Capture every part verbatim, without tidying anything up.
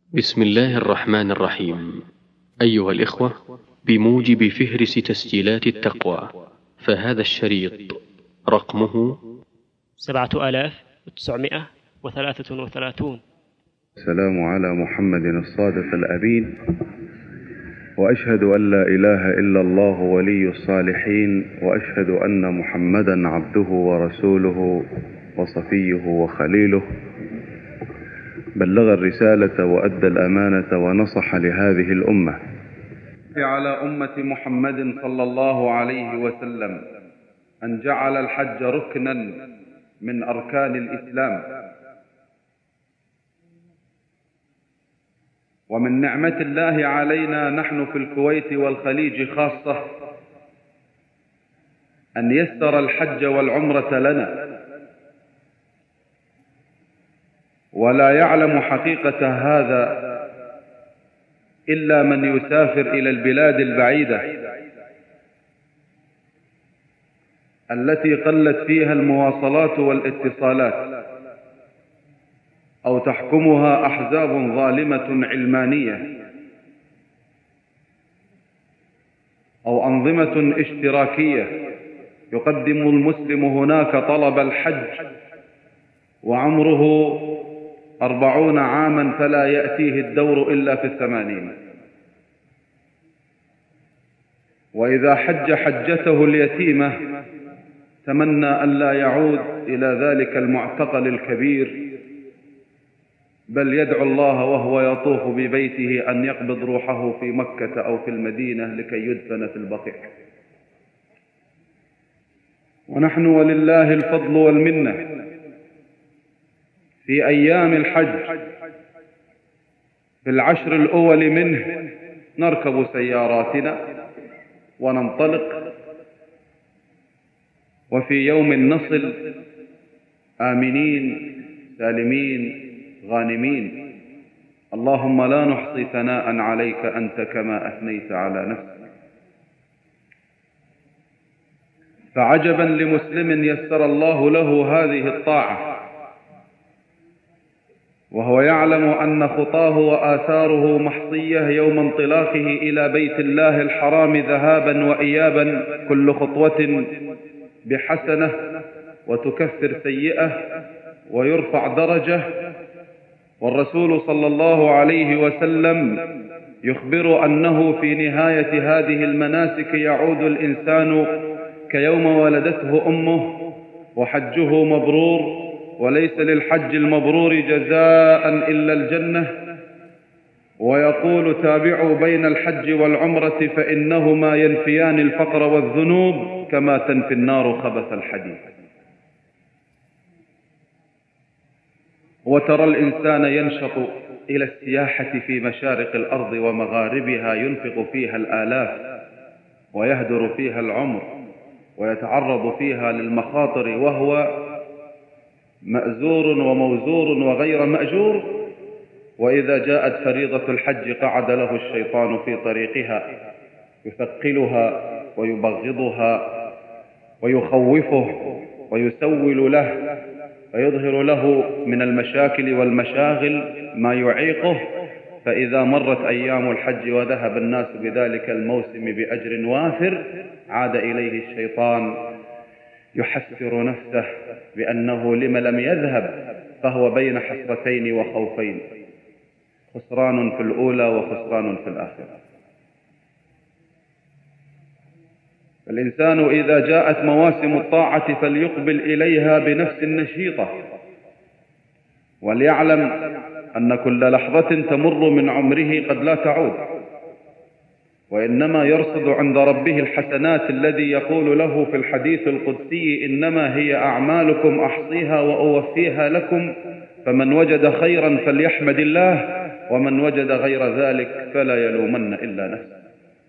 بسم الله الرحمن الرحيم. أيها الإخوة، بموجب فهرس تسجيلات التقوى، فهذا الشريط رقمه سبعة آلاف وتسعمائة وثلاثة وثلاثون. السلام على محمد الصادق الأمين، وأشهد أن لا إله إلا الله ولي الصالحين، وأشهد أن محمدا عبده ورسوله وصفيه وخليله، بلغ الرسالة وأدى الأمانة ونصح لهذه الأمة. على أمة محمد صلى الله عليه وسلم أن جعل الحج ركنا من أركان الإسلام، ومن نعمة الله علينا نحن في الكويت والخليج خاصة أن يسر الحج والعمرة لنا، ولا يعلم حقيقة هذا إلا من يسافر إلى البلاد البعيدة التي قلت فيها المواصلات والاتصالات، أو تحكمها أحزاب ظالمة علمانية، أو أنظمة اشتراكية. يقدم المسلم هناك طلب الحج وعمره أربعون عاما فلا يأتيه الدور إلا في الثمانين، وإذا حج حجته اليتيمة تمنى أن لا يعود إلى ذلك المعتقل الكبير، بل يدعو الله وهو يطوف ببيته أن يقبض روحه في مكة أو في المدينة لكي يدفن في البقيع. ونحن ولله الفضل والمنة في أيام الحج في العشر الأول منه نركب سياراتنا وننطلق، وفي يوم نصل آمنين سالمين غانمين. اللهم لا نحصي ثناء عليك أنت كما أثنيت على نفسك. فعجبا لمسلم يسر الله له هذه الطاعة وهو يعلم أن خطاه وآثاره محصية يوم انطلاقه إلى بيت الله الحرام ذهابا وإيابا، كل خطوة بحسنة وتكفر سيئة ويرفع درجة. والرسول صلى الله عليه وسلم يخبر أنه في نهاية هذه المناسك يعود الإنسان كيوم ولدته أمه وحجه مبرور، وليس للحج المبرور جزاء إلا الجنة. ويقول: تابعوا بين الحج والعمرة فإنهما ينفيان الفقر والذنوب كما تنفي النار خبث الحديد. وترى الإنسان ينشط إلى السياحة في مشارق الأرض ومغاربها، ينفق فيها الآلاف ويهدر فيها العمر ويتعرض فيها للمخاطر، وهو مأزور وموزور وغير مأجور. وإذا جاءت فريضة الحج قعد له الشيطان في طريقها يثقلها ويبغضها ويخوفه ويسول له ويظهر له من المشاكل والمشاغل ما يعيقه. فإذا مرت أيام الحج وذهب الناس بذلك الموسم بأجر وافر عاد إليه الشيطان يحسر نفسه بأنه لم لم يذهب، فهو بين حسرتين وخوفين، خسران في الأولى وخسران في الآخرة. الإنسان إذا جاءت مواسم الطاعة فليقبل إليها بنفس نشيطة، وليعلم أن كل لحظة تمر من عمره قد لا تعود، وإنما يرصد عند ربه الحسنات الذي يقول له في الحديث القدسي: إنما هي أعمالكم أحصيها وأوفيها لكم، فمن وجد خيرا فليحمد الله، ومن وجد غير ذلك فلا يلومن إلا نفسه.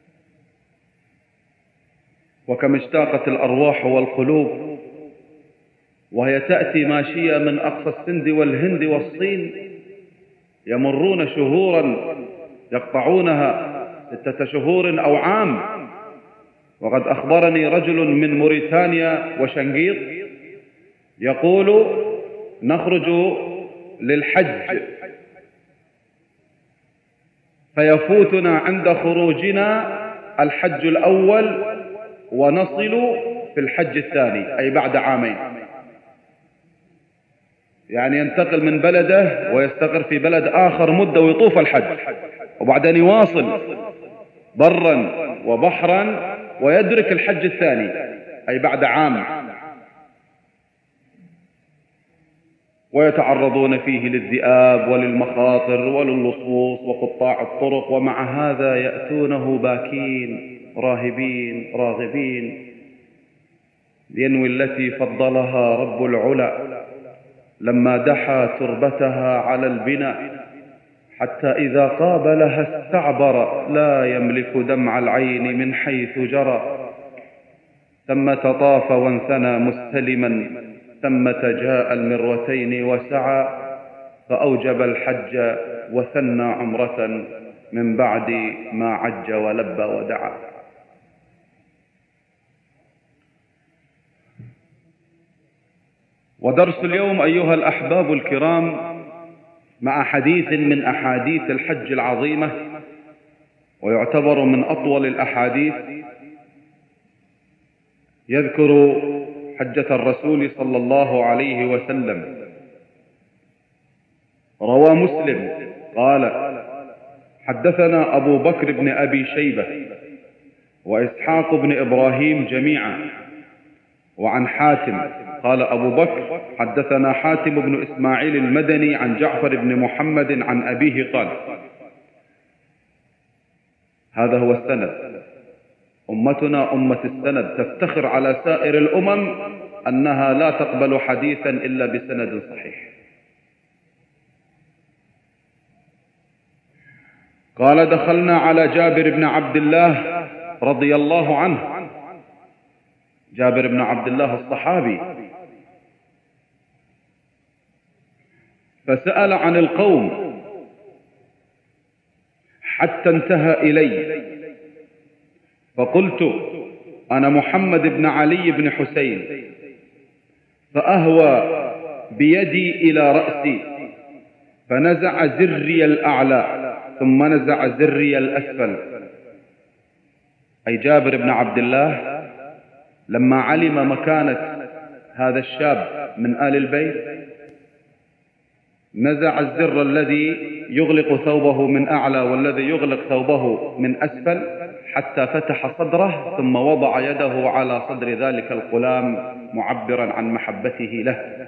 وكم اشتاقت الأرواح والقلوب وهي تأتي ماشية من أقصى السند والهند والصين، يمرون شهورا يقطعونها ستة شهور أو عام. وقد أخبرني رجل من موريتانيا وشنقيط يقول: نخرج للحج فيفوتنا عند خروجنا الحج الأول ونصل في الحج الثاني، أي بعد عامين. يعني ينتقل من بلده ويستقر في بلد آخر مدة ويطوف الحج، وبعدين يواصل برا وبحرا ويدرك الحج الثاني، أي بعد عام. ويتعرضون فيه للذئاب وللمخاطر وللصوص وقطاع الطرق، ومع هذا يأتونه باكين راهبين راغبين، لينوي التي فضلها رب العلا لما دحى تربتها على البناء، حتى إذا قابلها استعبر لا يملك دمع العين من حيث جرى. ثم طاف وانثنى مستلما، ثم جاء المروتين وسعى، فأوجب الحج وثنى عمرة من بعد ما عج ولبى ودعا. ودرس اليوم أيها الأحباب الكرام مع حديث من أحاديث الحج العظيمة، ويعتبر من أطول الأحاديث. يذكر حجة الرسول صلى الله عليه وسلم. روى مسلم قال: حدثنا أبو بكر بن أبي شيبة وإسحاق بن إبراهيم جميعا، وعن حاتم قال أبو بكر: حدثنا حاتم بن إسماعيل المدني عن جعفر بن محمد عن أبيه قال. هذا هو السند. أمتنا أمة السند، تفتخر على سائر الأمم أنها لا تقبل حديثا إلا بسند صحيح. قال: دخلنا على جابر بن عبد الله رضي الله عنه. جابر بن عبد الله الصحابي، فسأل عن القوم حتى انتهى إلي، فقلت: أنا محمد بن علي بن حسين. فأهوى بيدي إلى رأسي فنزع زري الأعلى ثم نزع زري الأسفل. أي جابر بن عبد الله لما علم مكانة هذا الشاب من آل البيت نزع الزر الذي يغلق ثوبه من أعلى والذي يغلق ثوبه من أسفل، حتى فتح صدره، ثم وضع يده على صدر ذلك الغلام معبرا عن محبته له.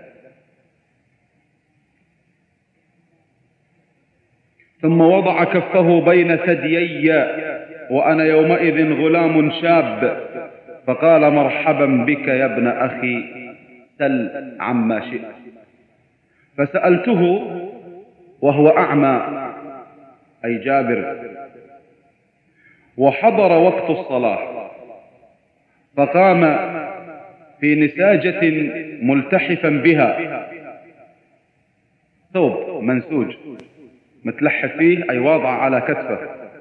ثم وضع كفه بين ثديي وأنا يومئذ غلام شاب، فقال: مرحبا بك يا ابن أخي، سل عما شئت. فسألته وهو أعمى، أي جابر، وحضر وقت الصلاة، فقام في نساجة ملتحفا بها، ثوب منسوج متلحف فيه، أي واضع على كتفه.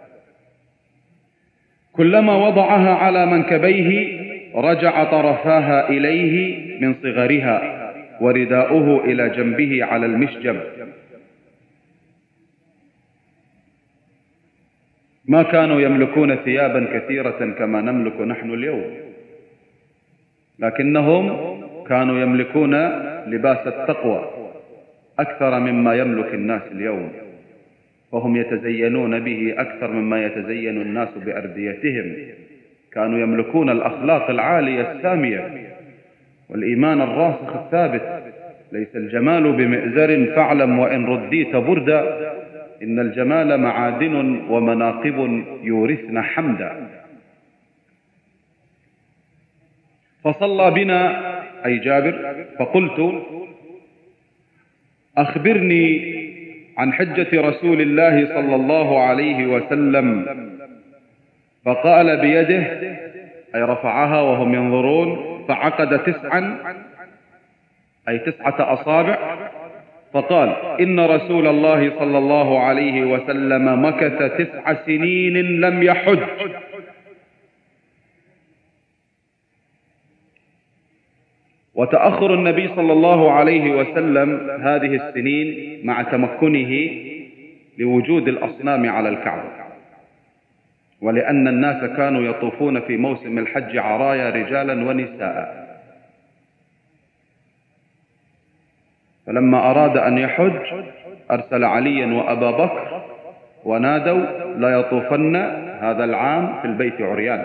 كلما وضعها على منكبيه رجع طرفاها إليه من صغرها، ورداؤه إلى جنبه على المشجب. ما كانوا يملكون ثيابا كثيرة كما نملك نحن اليوم، لكنهم كانوا يملكون لباس التقوى أكثر مما يملك الناس اليوم، فهم يتزينون به أكثر مما يتزين الناس بأرديتهم. كانوا يملكون الأخلاق العالية السامية والإيمان الراسخ الثابت. ليس الجمال بمئزر فاعلم وإن رديت بردا، إن الجمال معادن ومناقب يورثن حمدا. فصلى بنا، أي جابر، فقلت: أخبرني عن حجة رسول الله صلى الله عليه وسلم. فقال بيده، أي رفعها وهم ينظرون، فعقد تسعا، أي تسعة أصابع، فقال: إن رسول الله صلى الله عليه وسلم مكث تسع سنين لم يحج. وتأخر النبي صلى الله عليه وسلم هذه السنين مع تمكنه لوجود الأصنام على الكعبة، ولأن الناس كانوا يطوفون في موسم الحج عرايا رجالا ونساء. فلما أراد أن يحج أرسل عليا وأبا بكر ونادوا لا يطوفن هذا العام في البيت عريان.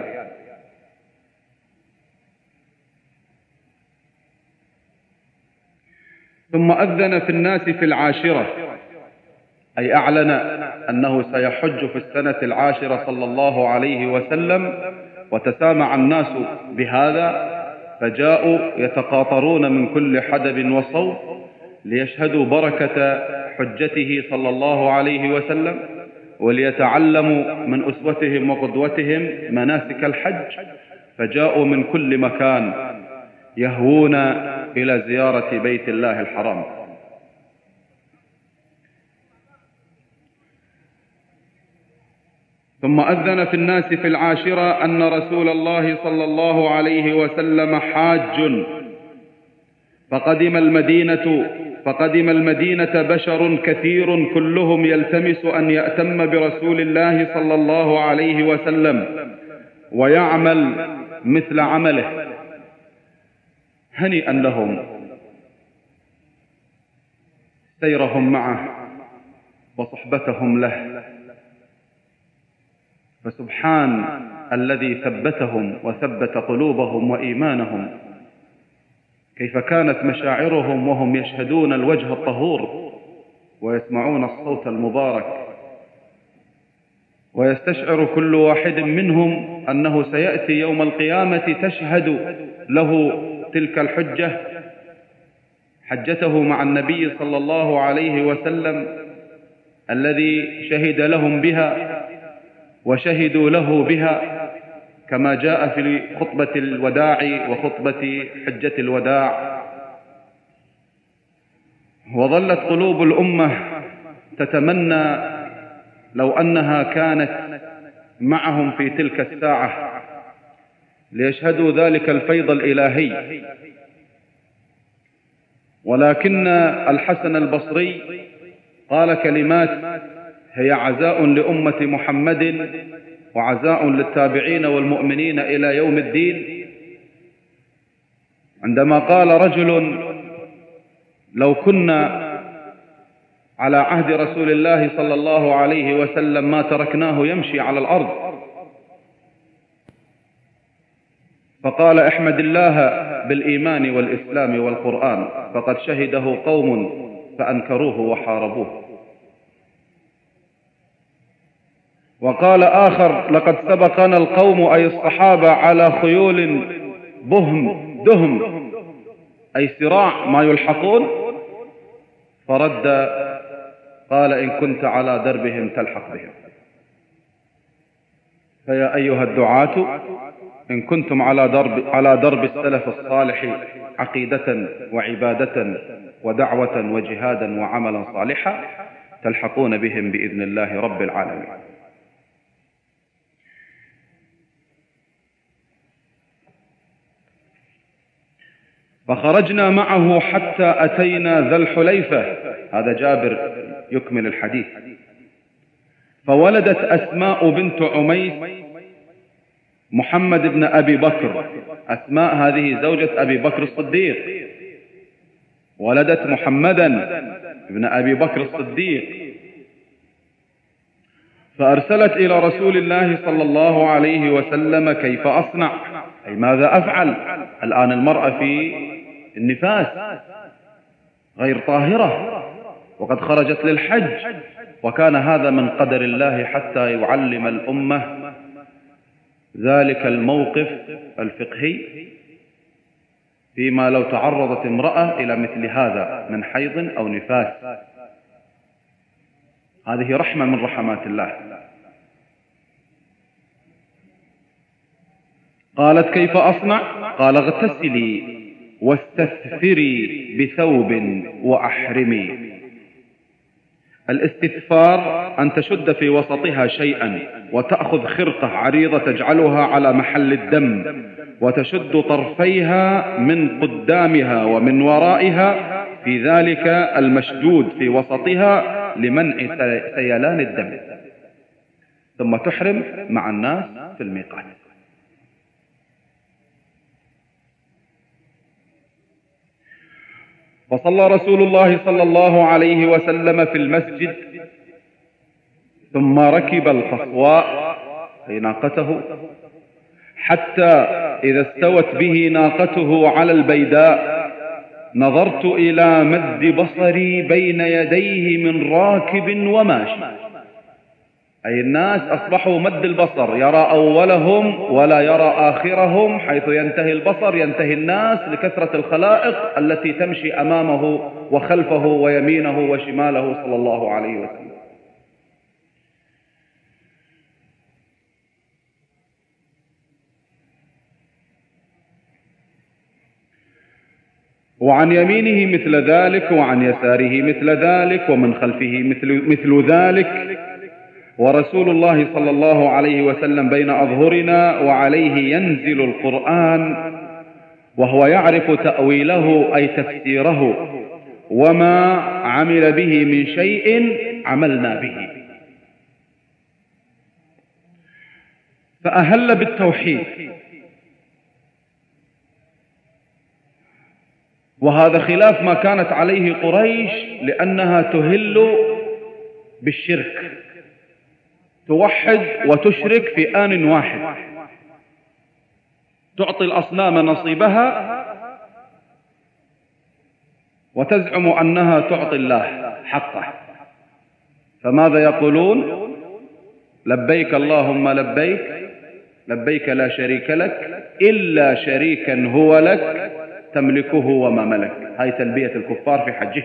ثم أذن في الناس في العاشرة، أي أعلن أنه سيحج في السنة العاشرة صلى الله عليه وسلم، وتسامع الناس بهذا فجاءوا يتقاطرون من كل حدب وصوب ليشهدوا بركة حجته صلى الله عليه وسلم، وليتعلموا من أسوتهم وقدوتهم مناسك الحج، فجاءوا من كل مكان يهوون إلى زيارة بيت الله الحرام. ثم أذن في الناس في العاشرة أن رسول الله صلى الله عليه وسلم حاج، فقدم المدينة فقدم المدينة بشر كثير كلهم يلتمس أن يأتم برسول الله صلى الله عليه وسلم ويعمل مثل عمله. هنيئا لهم سيرهم معه وصحبتهم له، فسبحان الذي ثبتهم وثبت قلوبهم وإيمانهم. كيف كانت مشاعرهم وهم يشهدون الوجه الطهور ويسمعون الصوت المبارك، ويستشعر كل واحد منهم أنه سيأتي يوم القيامة تشهد له تلك الحجة، حجته مع النبي صلى الله عليه وسلم الذي شهد لهم بها وشهدوا له بها، كما جاء في خطبة الوداع وخطبة حجة الوداع. وظلت قلوب الأمة تتمنى لو أنها كانت معهم في تلك الساعة ليشهدوا ذلك الفيض الإلهي، ولكن الحسن البصري قال كلمات هي عزاء لأمة محمد وعزاء للتابعين والمؤمنين إلى يوم الدين، عندما قال رجل: لو كنا على عهد رسول الله صلى الله عليه وسلم ما تركناه يمشي على الأرض. فقال: احمد الله بالإيمان والإسلام والقرآن، فقد شهده قوم فأنكروه وحاربوه. وقال آخر: لقد سبقنا القوم أي الصحابة على خيول بهم دهم، أي صراع ما يلحقون، فرد قال: إن كنت على دربهم تلحق بهم. فيا أيها الدعاة، إن كنتم على درب, على درب السلف الصالح عقيدة وعبادة ودعوة وجهادا وعملا صالحا، تلحقون بهم بإذن الله رب العالمين. فخرجنا معه حتى أتينا ذا الحليفة، هذا جابر يكمل الحديث. فولدت أسماء بنت عميس محمد بن أبي بكر. أسماء هذه زوجة أبي بكر الصديق، ولدت محمدا بن أبي بكر الصديق. فأرسلت إلى رسول الله صلى الله عليه وسلم: كيف أصنع؟ أي ماذا أفعل؟ الآن المرأة في النفاس غير طاهرة وقد خرجت للحج، وكان هذا من قدر الله حتى يعلم الأمة ذلك الموقف الفقهي فيما لو تعرضت امرأة إلى مثل هذا من حيض أو نفاس. هذه رحمة من رحمات الله. قالت: كيف أصنع؟ قال: اغتسلي واستثفري بثوب وأحرمي. الاستثفار أن تشد في وسطها شيئا وتأخذ خرقة عريضة تجعلها على محل الدم، وتشد طرفيها من قدامها ومن ورائها في ذلك المشدود في وسطها لمنع سيلان الدم، ثم تحرم مع الناس في الميقات. فصلى رسول الله صلى الله عليه وسلم في المسجد، ثم ركب القصواء أي ناقته، حتى إذا استوت به ناقته على البيداء نظرت إلى مد بصري بين يديه من راكب وماشي، أي الناس أصبحوا مد البصر، يرى أولهم ولا يرى آخرهم، حيث ينتهي البصر ينتهي الناس لكثرة الخلائق التي تمشي أمامه وخلفه ويمينه وشماله صلى الله عليه وسلم. وعن يمينه مثل ذلك، وعن يساره مثل ذلك، ومن خلفه مثل, مثل ذلك، ورسول الله صلى الله عليه وسلم بين أظهرنا، وعليه ينزل القرآن وهو يعرف تأويله أي تفسيره، وما عمل به من شيء عملنا به. فأهل بالتوحيد، وهذا خلاف ما كانت عليه قريش، لأنها تهل بالشرك، توحد وتشرك في آن واحد، تعطي الأصنام نصيبها وتزعم أنها تعطي الله حقه. فماذا يقولون؟ لبيك اللهم لبيك، لبيك لا شريك لك إلا شريكا هو لك تملكه وما ملك. هاي تلبية الكفار في حجه.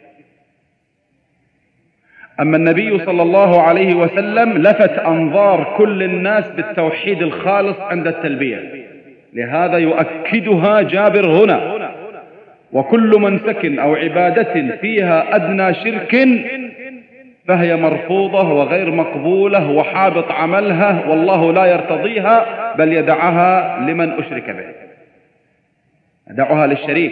أما النبي صلى الله عليه وسلم لفت أنظار كل الناس بالتوحيد الخالص عند التلبية، لهذا يؤكدها جابر هنا: وكل منسك أو عبادة فيها أدنى شرك فهي مرفوضة وغير مقبولة وحابط عملها، والله لا يرتضيها بل يدعها لمن أشرك به، يدعها للشريك.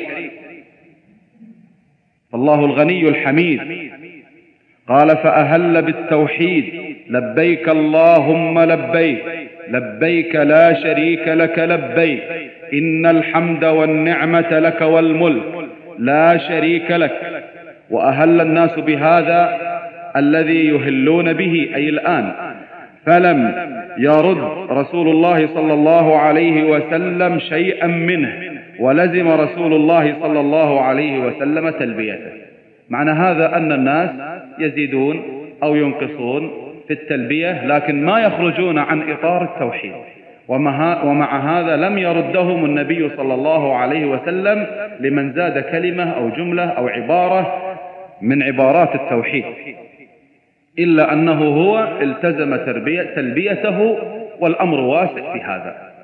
فالله الغني الحميد قال: فأهل بالتوحيد لبيك اللهم لبيك، لبيك لا شريك لك لبيك، إن الحمد والنعمة لك والملك لا شريك لك. وأهل الناس بهذا الذي يهلون به أي الآن، فلم يرد رسول الله صلى الله عليه وسلم شيئا منه، ولزم رسول الله صلى الله عليه وسلم تلبيته. معنى هذا أن الناس يزيدون أو ينقصون في التلبية، لكن ما يخرجون عن إطار التوحيد. ومع هذا لم يردهم النبي صلى الله عليه وسلم لمن زاد كلمة أو جملة أو عبارة من عبارات التوحيد، إلا أنه هو التزم تلبيته، والأمر واسع في هذا.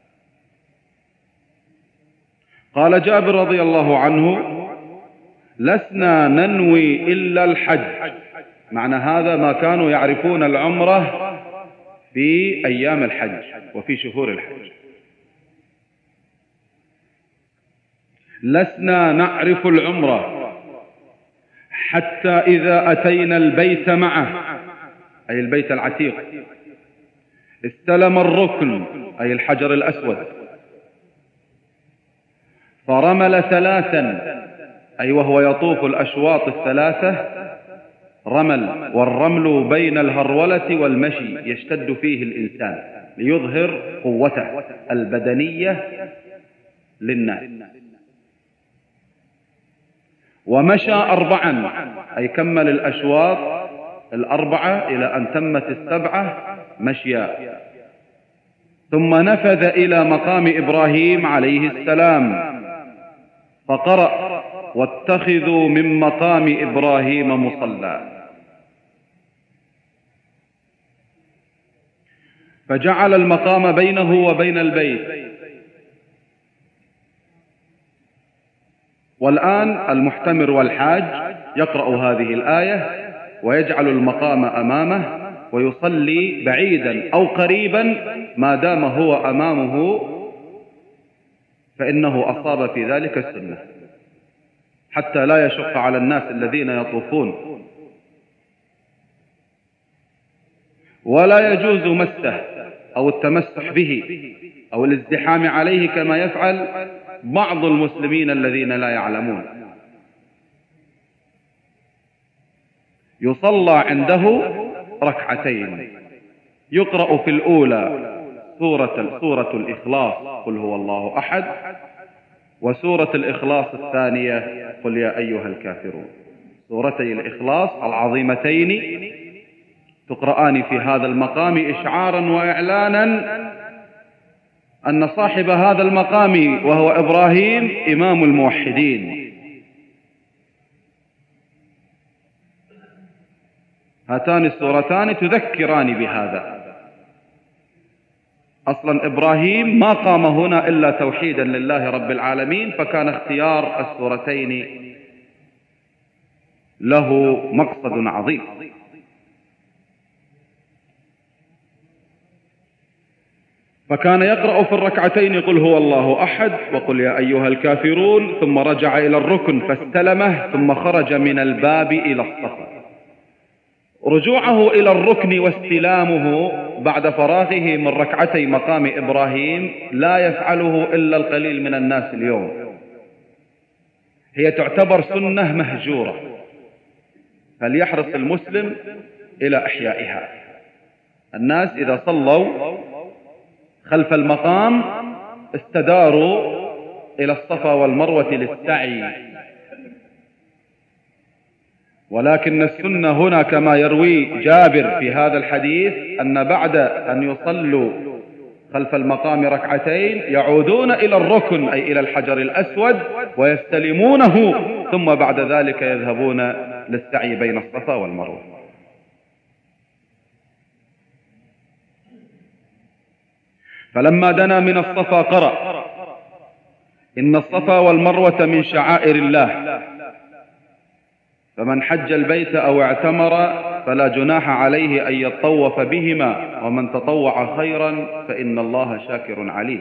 قال جابر رضي الله عنه: لسنا ننوي إلا الحج. معنى هذا ما كانوا يعرفون العمرة في أيام الحج وفي شهور الحج. لسنا نعرف العمرة حتى إذا أتينا البيت معه، أي البيت العتيق، استلم الركن أي الحجر الأسود، فرمل ثلاثا أي وهو يطوف الأشواط الثلاثة رمل، والرمل بين الهرولة والمشي يشتد فيه الإنسان ليظهر قوته البدنية للناس. ومشى أربعا أي كمل الأشواط الأربعة إلى أن تمت السبعة مشيا، ثم نفذ إلى مقام إبراهيم عليه السلام فقرأ: واتخذوا من مقام إبراهيم مصلى. فجعل المقام بينه وبين البيت. والآن المحتمر والحاج يقرأ هذه الآية ويجعل المقام أمامه ويصلي بعيدا أو قريبا، ما دام هو أمامه فإنه أصاب في ذلك السنة، حتى لا يشق على الناس الذين يطوفون ولا يجوز مسه أو التمسح به أو الازدحام عليه كما يفعل بعض المسلمين الذين لا يعلمون. يصلى عنده ركعتين، يقرأ في الأولى سورة, سورة الإخلاص قل هو الله أحد، وسورة الإخلاص الثانية قل يا أيها الكافرون. سورتي الإخلاص العظيمتين تقرآن في هذا المقام إشعارا وإعلانا أن صاحب هذا المقام وهو إبراهيم إمام الموحدين. هاتان السورتان تذكران بهذا. أصلا إبراهيم ما قام هنا إلا توحيدا لله رب العالمين، فكان اختيار السورتين له مقصد عظيم. فكان يقرأ في الركعتين قل هو الله أحد وقل يا أيها الكافرون، ثم رجع إلى الركن فاستلمه، ثم خرج من الباب إلى الصفا. رجوعه إلى الركن واستلامه بعد فراغه من ركعتي مقام إبراهيم لا يفعله إلا القليل من الناس اليوم. هي تعتبر سنة مهجورة، فليحرص المسلم إلى إحيائها. الناس إذا صلوا خلف المقام استداروا إلى الصفا والمروة للسعي، ولكن السنة هنا كما يروي جابر في هذا الحديث أن بعد أن يصلوا خلف المقام ركعتين يعودون إلى الركن أي إلى الحجر الأسود ويستلمونه، ثم بعد ذلك يذهبون للسعي بين الصفا والمروة. فلما دنا من الصفا قرأ إن الصفا والمروة من شعائر الله، فمن حج البيت أو اعتمر فلا جناح عليه أن يطوف بهما، ومن تطوع خيرا فإن الله شاكر عليم.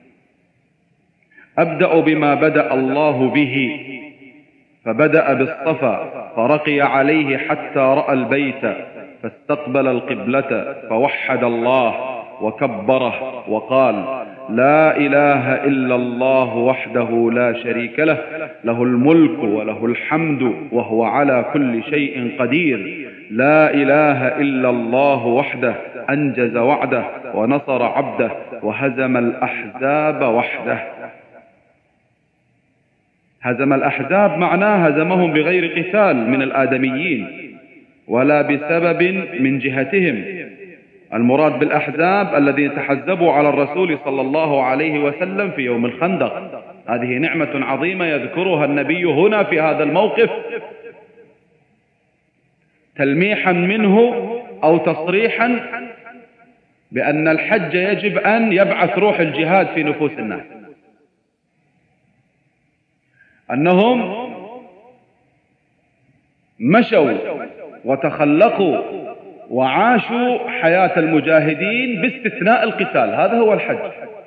أبدأ بما بدأ الله به، فبدأ بالصفا فرقي عليه حتى رأى البيت فاستقبل القبلة فوحد الله وكبره وقال لا إله إلا الله وحده لا شريك له، له الملك وله الحمد وهو على كل شيء قدير، لا إله إلا الله وحده أنجز وعده ونصر عبده وهزم الأحزاب وحده. هزم الأحزاب معناه هزمهم بغير قتال من الآدميين ولا بسبب من جهتهم. المراد بالأحزاب الذين تحزبوا على الرسول صلى الله عليه وسلم في يوم الخندق. هذه نعمة عظيمة يذكرها النبي هنا في هذا الموقف تلميحا منه أو تصريحا بأن الحج يجب أن يبعث روح الجهاد في نفوس الناس، أنهم مشوا وتخلقوا وعاشوا حياة المجاهدين باستثناء القتال. هذا هو الحج.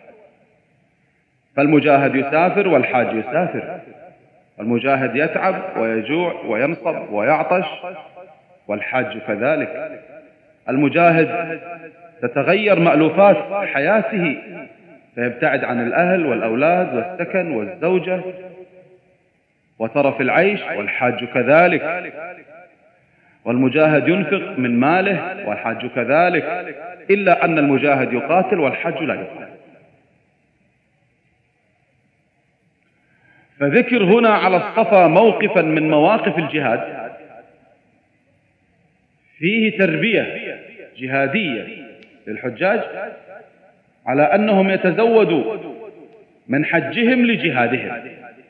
فالمجاهد يسافر والحاج يسافر، المجاهد يتعب ويجوع وينصب ويعطش والحاج كذلك. المجاهد تتغير مألوفات حياته فيبتعد عن الأهل والأولاد والسكن والزوجة وترف العيش، والحاج كذلك. والمجاهد ينفق من ماله والحاج كذلك، إلا أن المجاهد يقاتل والحاج لا يقاتل. فذكر هنا على الصفا موقفا من مواقف الجهاد فيه تربية جهادية للحجاج على أنهم يتزودوا من حجهم لجهادهم.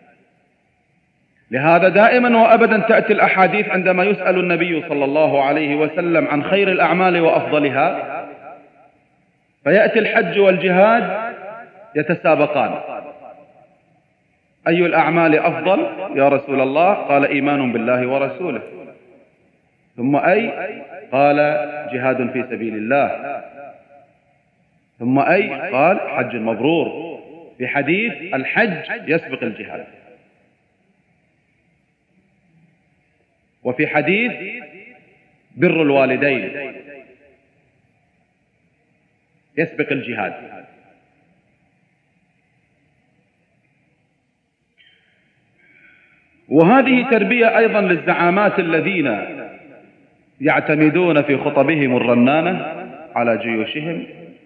لهذا دائما وأبدا تأتي الأحاديث عندما يسأل النبي صلى الله عليه وسلم عن خير الأعمال وأفضلها فيأتي الحج والجهاد يتسابقان. أي الأعمال أفضل يا رسول الله؟ قال إيمان بالله ورسوله. ثم أي؟ قال جهاد في سبيل الله. ثم أي؟ قال حج مبرور. في حديث الحج يسبق الجهاد. وفي حديث بر الوالدين. يسبق الجهاد. وهذه تربية أيضا للزعامات الذين يعتمدون في خطبهم الرنانة على جيوشهم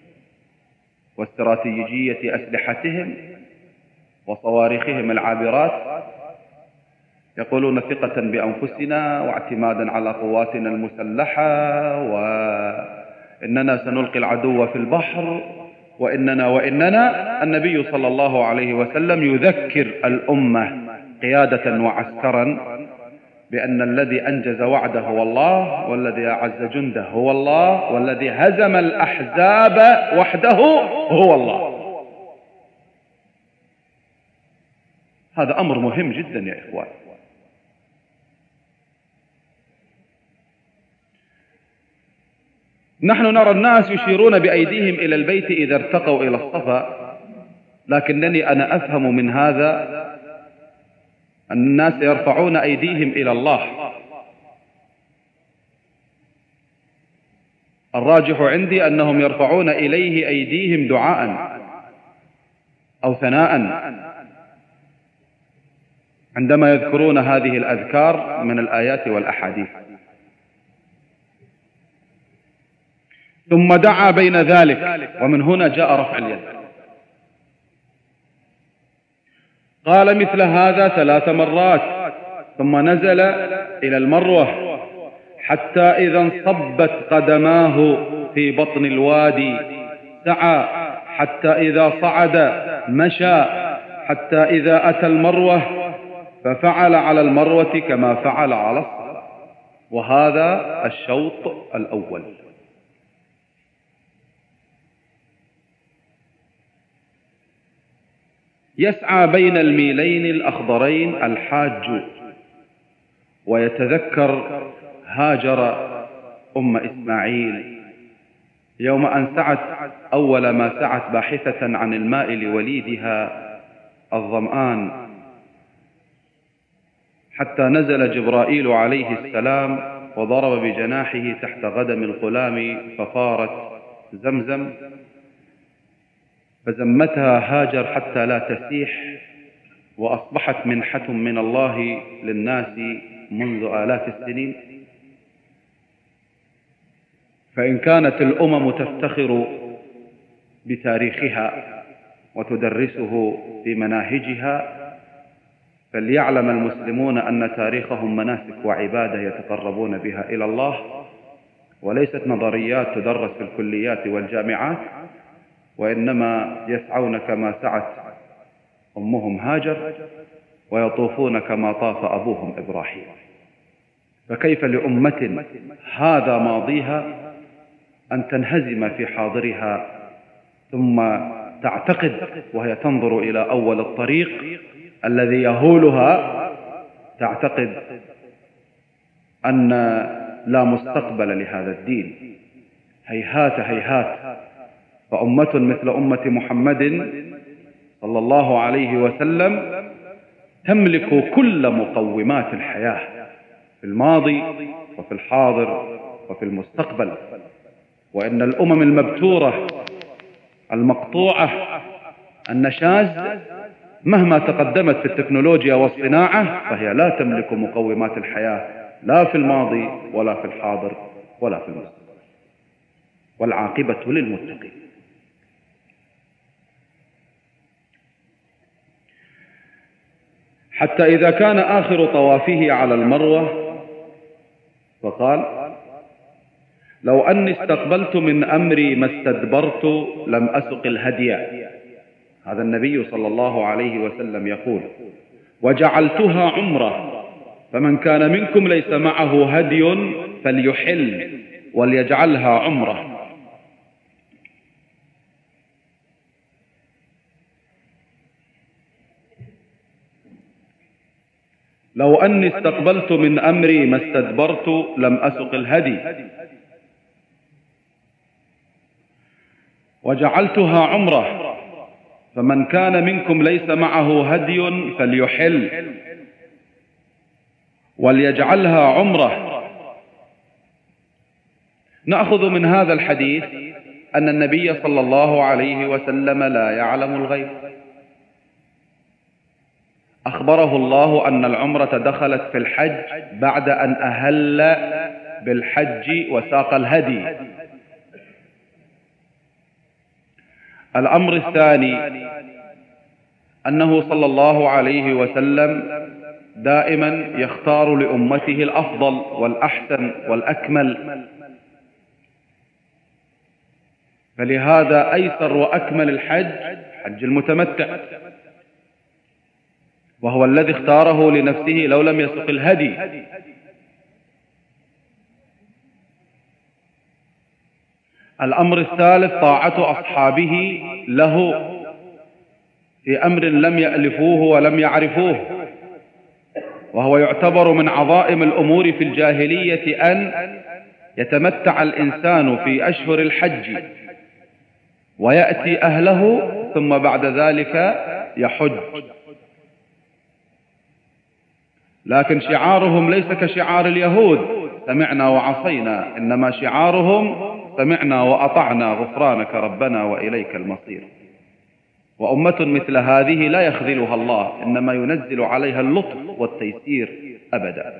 واستراتيجية أسلحتهم وصواريخهم العابرات، يقولون ثقة بأنفسنا واعتمادا على قواتنا المسلحة، وإننا سنلقي العدو في البحر، وإننا وإننا. النبي صلى الله عليه وسلم يذكر الأمة قيادة وعسكرا بأن الذي أنجز وعده هو الله، والذي أعز جنده هو الله، والذي هزم الأحزاب وحده هو الله. هذا أمر مهم جدا يا إخوان. نحن نرى الناس يشيرون بأيديهم إلى البيت إذا ارتقوا إلى الصفا، لكنني أنا أفهم من هذا أن الناس يرفعون أيديهم إلى الله. الراجح عندي أنهم يرفعون إليه أيديهم دعاء أو ثناء عندما يذكرون هذه الأذكار من الآيات والأحاديث. ثم دعا بين ذلك، ومن هنا جاء رفع اليد. قال مثل هذا ثلاث مرات، ثم نزل إلى المروة حتى إذا انصبت قدماه في بطن الوادي سعى، حتى إذا صعد مشى، حتى إذا أتى المروة ففعل على المروة كما فعل على الصفا. وهذا الشوط الأول. يسعى بين الميلين الأخضرين الحاج ويتذكر هاجر أم إسماعيل يوم أن سعت أول ما سعت باحثة عن الماء لوليدها الظمآن، حتى نزل جبرائيل عليه السلام وضرب بجناحه تحت غدم الغلام ففارت زمزم، فزمتها هاجر حتى لا تسيح، وأصبحت منحة من الله للناس منذ آلاف السنين. فإن كانت الأمم تفتخر بتاريخها وتدرسه في مناهجها، فليعلم المسلمون أن تاريخهم مناسك وعبادة يتقربون بها إلى الله، وليست نظريات تدرس في الكليات والجامعات، وإنما يسعون كما سعت أمهم هاجر، ويطوفون كما طاف أبوهم إبراهيم. فكيف لأمة هذا ماضيها أن تنهزم في حاضرها، ثم تعتقد وهي تنظر إلى أول الطريق الذي يهولها، تعتقد أن لا مستقبل لهذا الدين. هيهات هيهات. فأمة مثل أمة محمد صلى الله عليه وسلم تملك كل مقومات الحياة في الماضي وفي الحاضر وفي المستقبل. وإن الأمم المبتورة المقطوعة النشاز مهما تقدمت في التكنولوجيا والصناعة فهي لا تملك مقومات الحياة، لا في الماضي ولا في الحاضر ولا في المستقبل. والعاقبة للمتقين. حتى إذا كان آخر طوافه على المروة فقال: لو أني استقبلت من أمري ما استدبرت لم أسق الهدي. هذا النبي صلى الله عليه وسلم يقول: وجعلتها عمرة، فمن كان منكم ليس معه هدي فليحل وليجعلها عمرة. لو أني استقبلت من أمري ما استدبرت لم أسق الهدي، وجعلتها عمرة، فمن كان منكم ليس معه هدي فليحل وليجعلها عمرة. نأخذ من هذا الحديث أن النبي صلى الله عليه وسلم لا يعلم الغيب. أخبره الله أن العمرة دخلت في الحج بعد أن أهل بالحج وساق الهدي. الأمر الثاني أنه صلى الله عليه وسلم دائما يختار لأمته الأفضل والأحسن والأكمل، فلهذا أيسر وأكمل الحج حج المتمتع، وهو الذي اختاره لنفسه لو لم يسق الهدي. الأمر الثالث طاعة أصحابه له في أمر لم يألفوه ولم يعرفوه، وهو يعتبر من عظائم الأمور في الجاهلية أن يتمتع الإنسان في أشهر الحج ويأتي أهله ثم بعد ذلك يحج. لكن شعارهم ليس كشعار اليهود سمعنا وعصينا، إنما شعارهم سمعنا وأطعنا غفرانك ربنا وإليك المصير. وأمة مثل هذه لا يخذلها الله، إنما ينزل عليها اللطف والتيسير أبدا.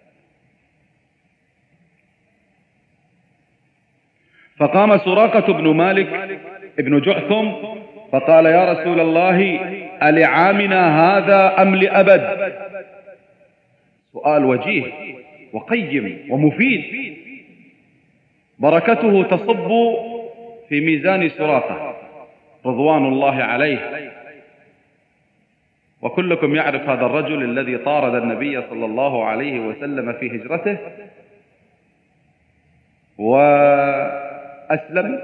فقام سراقة بن مالك ابن جعثم فقال يا رسول الله ألعامنا هذا أم لأبد؟ سؤال وجيه وقيم ومفيد، بركته تصب في ميزان سراقة رضوان الله عليه. وكلكم يعرف هذا الرجل الذي طارد النبي صلى الله عليه وسلم في هجرته وأسلم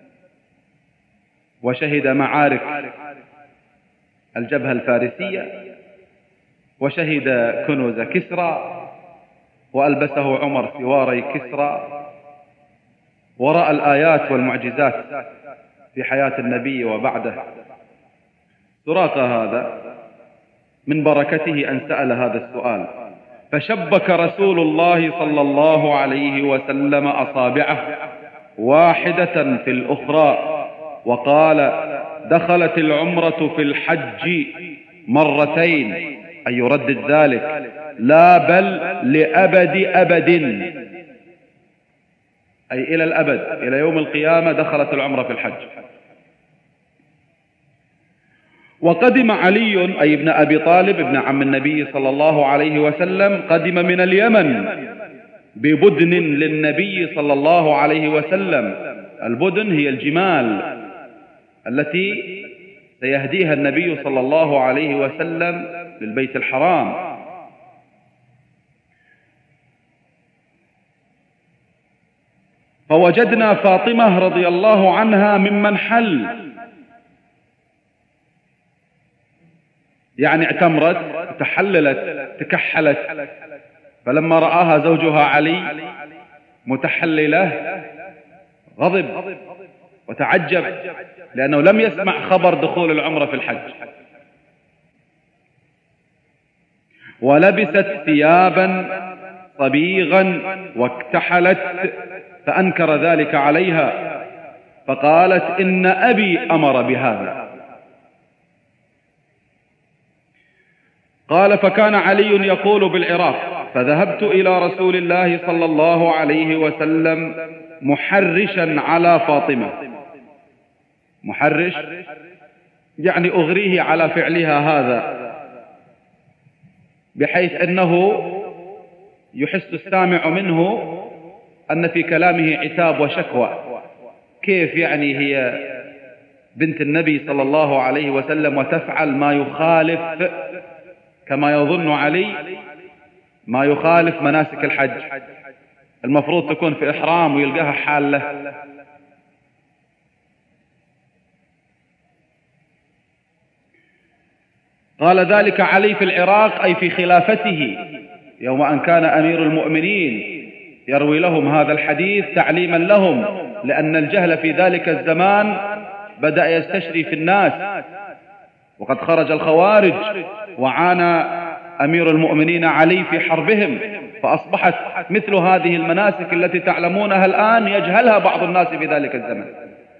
وشهد معارك الجبهة الفارسية وشهد كنوز كسرى وألبسه عمر سواري كسرى ورأى الآيات والمعجزات في حياة النبي وبعده. سراقة هذا من بركته أن سأل هذا السؤال، فشبك رسول الله صلى الله عليه وسلم أصابعه واحدة في الأخرى وقال دخلت العمرة في الحج مرتين، أي يردد ذلك، لا بل لأبد أبد، أي إلى الأبد، إلى يوم القيامة دخلت العمرة في الحج. وقدم علي أي ابن أبي طالب ابن عم النبي صلى الله عليه وسلم، قدم من اليمن ببدن للنبي صلى الله عليه وسلم. البدن هي الجمال التي سيهديها النبي صلى الله عليه وسلم للبيت الحرام. فوجدنا فاطمة رضي الله عنها ممن حل، يعني اعتمرت تحللت تكحلت، فلما رآها زوجها علي متحللة غضب وتعجب لأنه لم يسمع خبر دخول العمرة في الحج، ولبست ثيابا صبيغا واكتحلت، فأنكر ذلك عليها فقالت إن أبي أمر بهذا. قال فكان علي يقول بالعراق فذهبت إلى رسول الله صلى الله عليه وسلم محرشا على فاطمة. محرش يعني أغريه على فعلها هذا، بحيث أنه يحس السامع منه أن في كلامه عتاب وشكوى. كيف يعني هي بنت النبي صلى الله عليه وسلم وتفعل ما يخالف كما يظن علي ما يخالف مناسك الحج؟ المفروض تكون في إحرام ويلقاها حالة. قال ذلك علي في العراق أي في خلافته، يوم أن كان أمير المؤمنين يروي لهم هذا الحديث تعليما لهم، لأن الجهل في ذلك الزمان بدأ يستشري في الناس، وقد خرج الخوارج وعانى أمير المؤمنين علي في حربهم، فأصبحت مثل هذه المناسك التي تعلمونها الآن يجهلها بعض الناس في ذلك الزمن.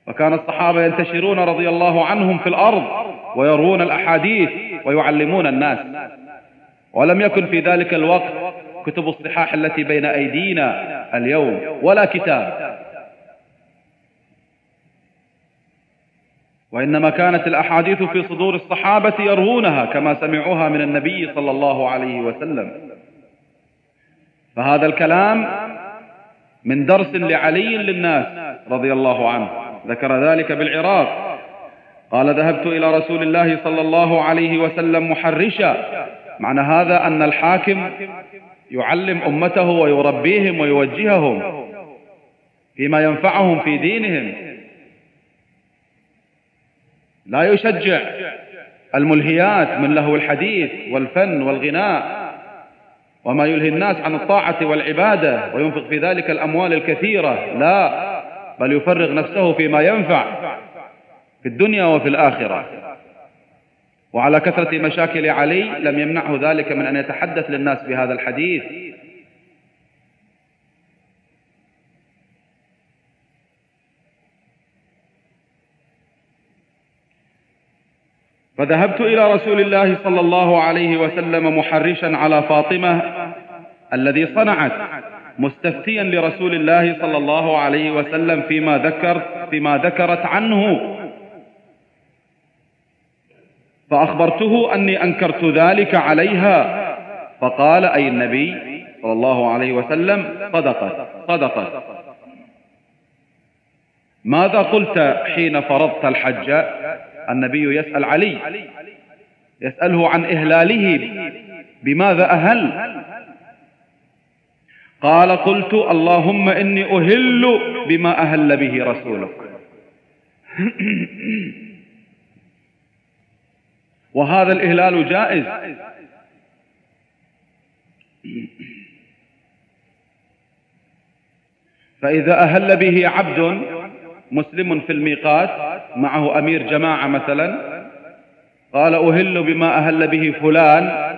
وكان الصحابة ينتشرون رضي الله عنهم في الأرض ويروون الأحاديث ويعلمون الناس، ولم يكن في ذلك الوقت كتب الصحاح التي بين أيدينا اليوم ولا كتاب، وإنما كانت الأحاديث في صدور الصحابة يروونها كما سمعوها من النبي صلى الله عليه وسلم. فهذا الكلام من درس لعلي للناس رضي الله عنه، ذكر ذلك بالعراق، قال ذهبت إلى رسول الله صلى الله عليه وسلم محرشا. معنى هذا أن الحاكم يعلم أمته ويربيهم ويوجههم فيما ينفعهم في دينهم، لا يشجع الملهيات من لهو الحديث والفن والغناء وما يلهي الناس عن الطاعة والعبادة وينفق في ذلك الأموال الكثيرة، لا، بل يفرغ نفسه فيما ينفع في الدنيا وفي الآخرة. وعلى كثرة مشاكل علي لم يمنعه ذلك من أن يتحدث للناس بهذا الحديث. فذهبت إلى رسول الله صلى الله عليه وسلم محرشا على فاطمة الذي صنعت، مستفتيا لرسول الله صلى الله عليه وسلم فيما ذكرت فيما ذكرت عنه، فأخبرته أني أنكرت ذلك عليها، فقال أي النبي صلى الله عليه وسلم صدقت صدقت. ماذا قلت حين فرضت الحج؟ النبي يسأل علي، يسأله عن إهلاله، بماذا أهل؟ قال قلت اللهم إني أهل بما أهل به رسولك. وهذا الإهلال جائز، فإذا أهل به عبد مسلم في الميقات معه أمير جماعة مثلا، قال أهل بما أهل به فلان،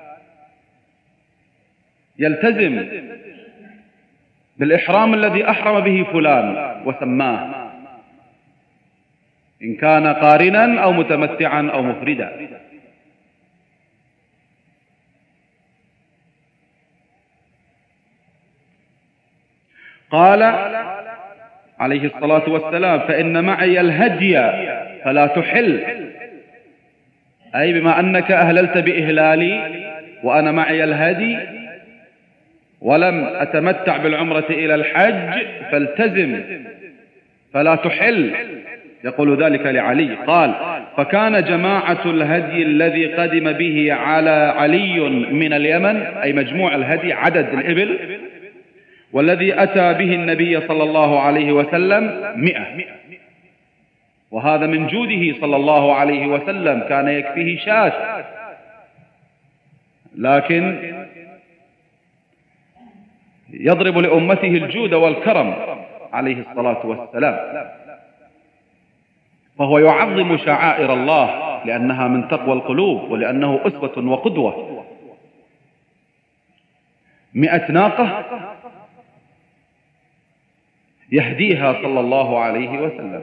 يلتزم بالإحرام الذي أحرم به فلان وسماه، إن كان قارنا أو متمتعا أو مفردا. قال عليه الصلاة والسلام فإن معي الهدي فلا تحل، أي بما أنك أهللت بإهلالي وأنا معي الهدي ولم أتمتع بالعمرة إلى الحج فالتزم فلا تحل، يقول ذلك لعلي. قال فكان جماعة الهدي الذي قدم به على علي من اليمن، أي مجموع الهدي عدد الإبل، والذي أتى به النبي صلى الله عليه وسلم مئة، وهذا من جوده صلى الله عليه وسلم، كان يكفيه شاة، لكن يضرب لأمته الجود والكرم عليه الصلاة والسلام، فهو يعظم شعائر الله لأنها من تقوى القلوب ولأنه أسوة وقدوة. مئة ناقة يهديها صلى الله عليه وسلم.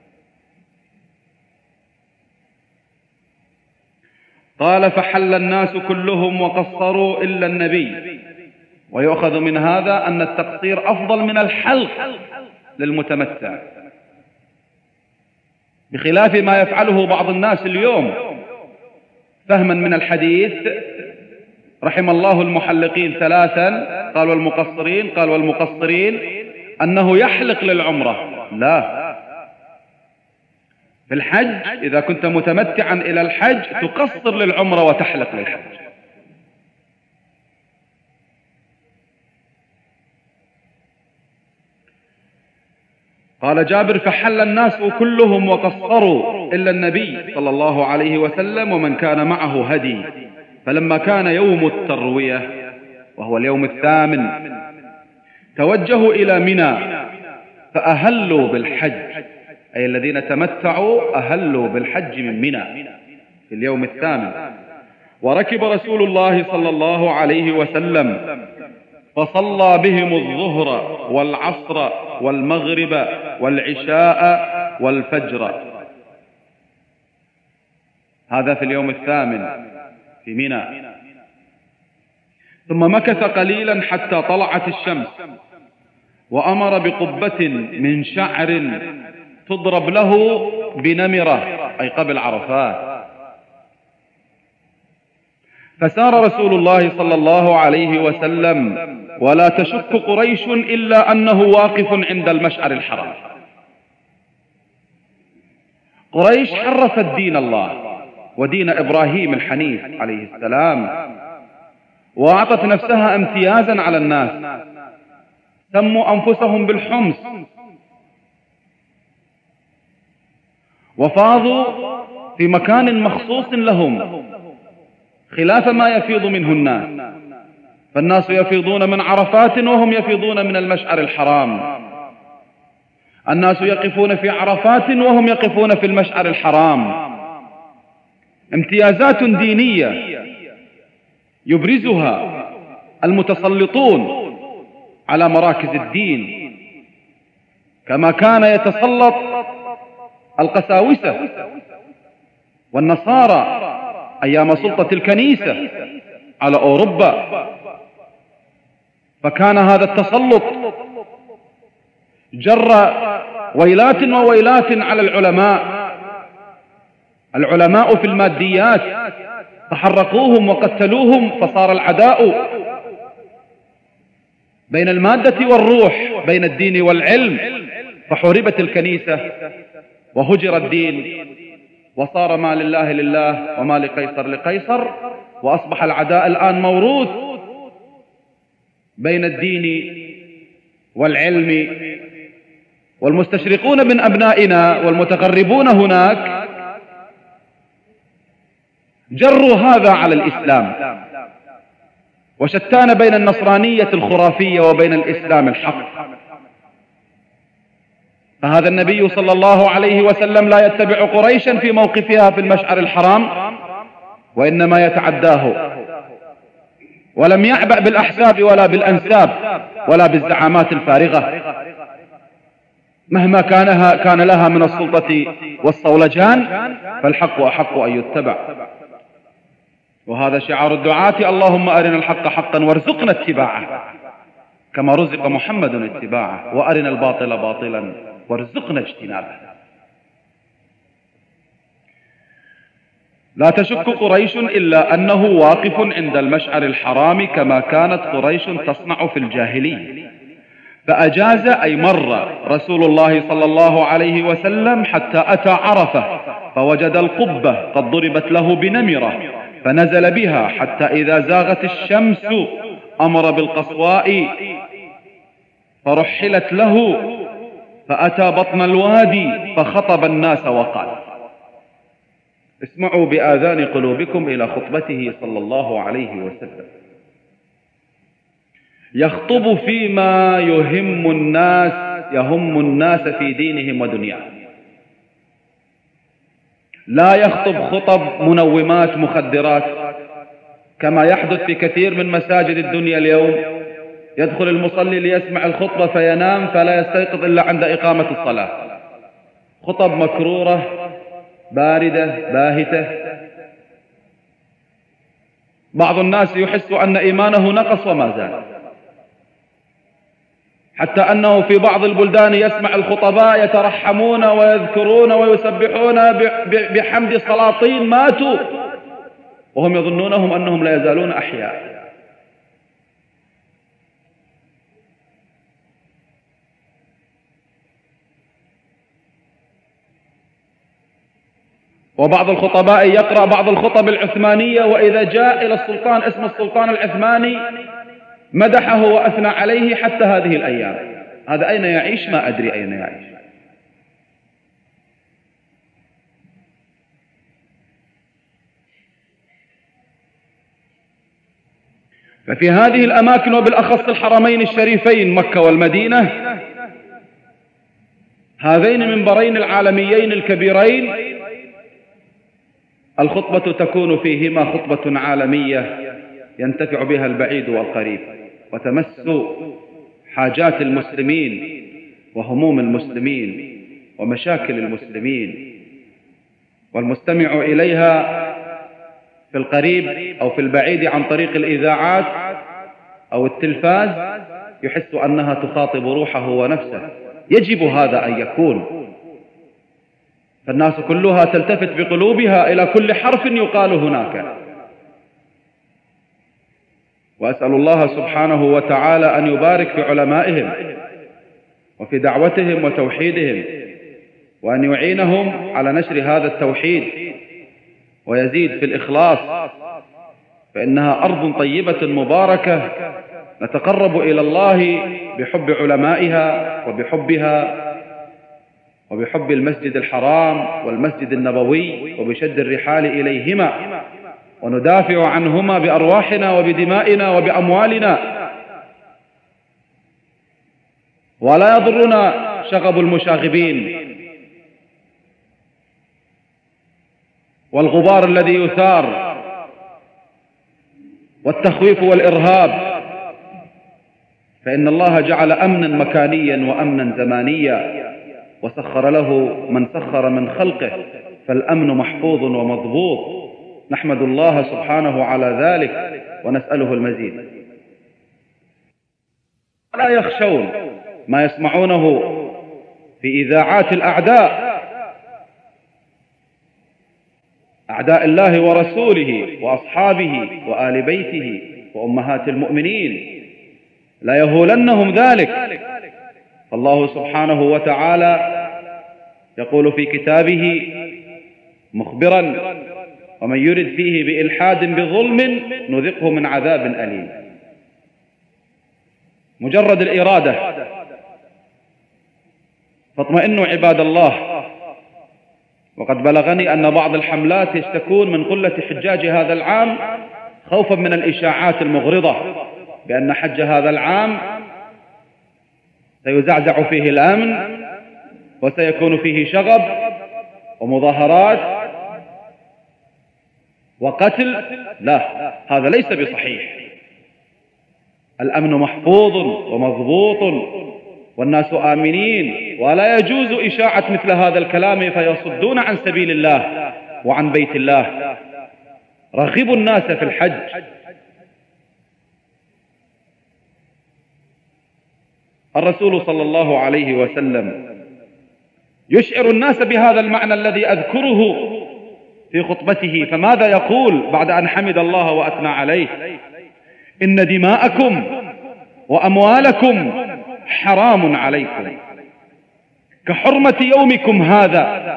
قال فحل الناس كلهم وقصروا إلا النبي. ويؤخذ من هذا أن التقصير أفضل من الحلق للمتمتع، بخلاف ما يفعله بعض الناس اليوم فهما من الحديث. رحم الله المحلقين ثلاثا، قال والمقصرين، قال والمقصرين، أنه يحلق للعمرة. لا، في الحج إذا كنت متمتعا إلى الحج تقصر للعمرة وتحلق للحج. قال جابر فحل الناس كلهم وقصروا إلا النبي صلى الله عليه وسلم ومن كان معه هدي. فلما كان يوم التروية وهو اليوم الثامن توجهوا إلى منى فأهلوا بالحج، أي الذين تمتعوا أهلوا بالحج من منى في اليوم الثامن. وركب رسول الله صلى الله عليه وسلم فصلى بهم الظهر والعصر والمغرب والعشاء والفجر. هذا في اليوم الثامن في منى. ثم مكث قليلا حتى طلعت الشمس، وأمر بقبة من شعر تضرب له بنمرة، أي قبل عرفات. فسار رسول الله صلى الله عليه وسلم ولا تشك قريش إلا أنه واقف عند المشعر الحرام. قريش حرفت دين الله ودين إبراهيم الحنيف عليه السلام، وأعطت نفسها امتيازا على الناس، سموا أنفسهم بالحمص، وفاضوا في مكان مخصوص لهم خلاف ما يفيض منه الناس. فالناس يفيضون من عرفات وهم يفيضون من المشعر الحرام. الناس يقفون في عرفات وهم يقفون في المشعر الحرام. امتيازات دينية يبرزها المتسلطون على مراكز الدين، كما كان يتسلط القساوسة والنصارى أيام سلطة الكنيسة على أوروبا. فكان هذا التسلط جر ويلات وويلات على العلماء. العلماء في الماديات تحرقوهم وقتلوهم، فصار العداء بين المادة والروح، بين الدين والعلم، فحوربت الكنيسة وهجر الدين، وصار ما لله لله وما لقيصر لقيصر، وأصبح العداء الآن موروث بين الدين والعلم. والمستشرقون من أبنائنا والمتغربون هناك جروا هذا على الإسلام، وشتان بين النصرانية الخرافية وبين الإسلام الحق. فهذا النبي صلى الله عليه وسلم لا يتبع قريشا في موقفها في المشعر الحرام، وإنما يتعداه، ولم يعبأ بالأحساب ولا بالأنساب ولا بالزعامات الفارغة مهما كانها كان لها من السلطة والصولجان، فالحق أحق أن يتبع. وهذا شعار الدعاة: اللهم أرنا الحق حقا وارزقنا اتباعه، كما رزق محمد اتباعه، وأرنا الباطل باطلا وارزقنا اجتنابه. لا تشك قريش إلا أنه واقف عند المشعر الحرام كما كانت قريش تصنع في الجاهلية. فأجاز أي مر رسول الله صلى الله عليه وسلم حتى أتى عرفة، فوجد القبة قد ضربت له بنمرة، فنزل بها حتى إذا زاغت الشمس أمر بالقصواء فرحلت له، فأتى بطن الوادي فخطب الناس وقال: اسمعوا بآذان قلوبكم إلى خطبته صلى الله عليه وسلم. يخطب فيما يهم الناس يهم الناس في دينهم ودنياهم، لا يخطب خطب منومات مخدرات كما يحدث في كثير من مساجد الدنيا اليوم. يدخل المصلي ليسمع الخطبة فينام فلا يستيقظ إلا عند إقامة الصلاة. خطب مكرورة باردة باهتة. بعض الناس يحس أن إيمانه نقص وما زال، حتى أنه في بعض البلدان يسمع الخطباء يترحمون ويذكرون ويسبحون بحمد سلاطين ماتوا وهم يظنونهم أنهم لا يزالون أحياء. وبعض الخطباء يقرأ بعض الخطب العثمانية، وإذا جاء إلى السلطان اسم السلطان العثماني مدحه وأثنى عليه حتى هذه الأيام. هذا أين يعيش؟ ما أدري أين يعيش. ففي هذه الأماكن وبالأخص الحرمين الشريفين مكة والمدينة، هذين المنبرين العالميين الكبيرين، الخطبة تكون فيهما خطبة عالمية ينتفع بها البعيد والقريب، وتمس حاجات المسلمين وهموم المسلمين ومشاكل المسلمين، والمستمع إليها في القريب أو في البعيد عن طريق الإذاعات أو التلفاز يحس أنها تخاطب روحه ونفسه. يجب هذا أن يكون، فالناس كلها تلتفت بقلوبها إلى كل حرف يقال هناك. وأسأل الله سبحانه وتعالى أن يبارك في علمائهم وفي دعوتهم وتوحيدهم، وأن يعينهم على نشر هذا التوحيد ويزيد في الإخلاص، فإنها أرض طيبة مباركة نتقرب إلى الله بحب علمائها وبحبها وبحب المسجد الحرام والمسجد النبوي وبشد الرحال إليهما، وندافع عنهما بأرواحنا وبدمائنا وبأموالنا. ولا يضرنا شغب المشاغبين والغبار الذي يثار والتخويف والإرهاب، فإن الله جعل أمنا مكانيا وأمنا زمانيا، وسخر له من سخر من خلقه، فالأمن محفوظ ومضبوط. نحمد الله سبحانه على ذلك ونسأله المزيد. لا يخشون ما يسمعونه في إذاعات الأعداء، أعداء الله ورسوله وأصحابه وآل بيته وأمهات المؤمنين، لا يهولنهم ذلك. فالله سبحانه وتعالى يقول في كتابه مخبرا: ومن يرد فيه بإلحاد بظلم نذقه من عذاب أليم. مجرد الإرادة. فاطمئنوا عباد الله. وقد بلغني أن بعض الحملات يشتكون من قلة حجاج هذا العام خوفا من الإشاعات المغرضة بأن حج هذا العام سيزعزع فيه الأمن وسيكون فيه شغب ومظاهرات وقتل. لا، هذا ليس بصحيح. الأمن محفوظ ومضبوط والناس آمنين، ولا يجوز إشاعة مثل هذا الكلام فيصدون عن سبيل الله وعن بيت الله. رغبوا الناس في الحج. الرسول صلى الله عليه وسلم يشعر الناس بهذا المعنى الذي أذكره في خطبته، فماذا يقول بعد أن حمد الله وأثنى عليه؟ إن دماءكم وأموالكم حرام عليكم كحرمة يومكم هذا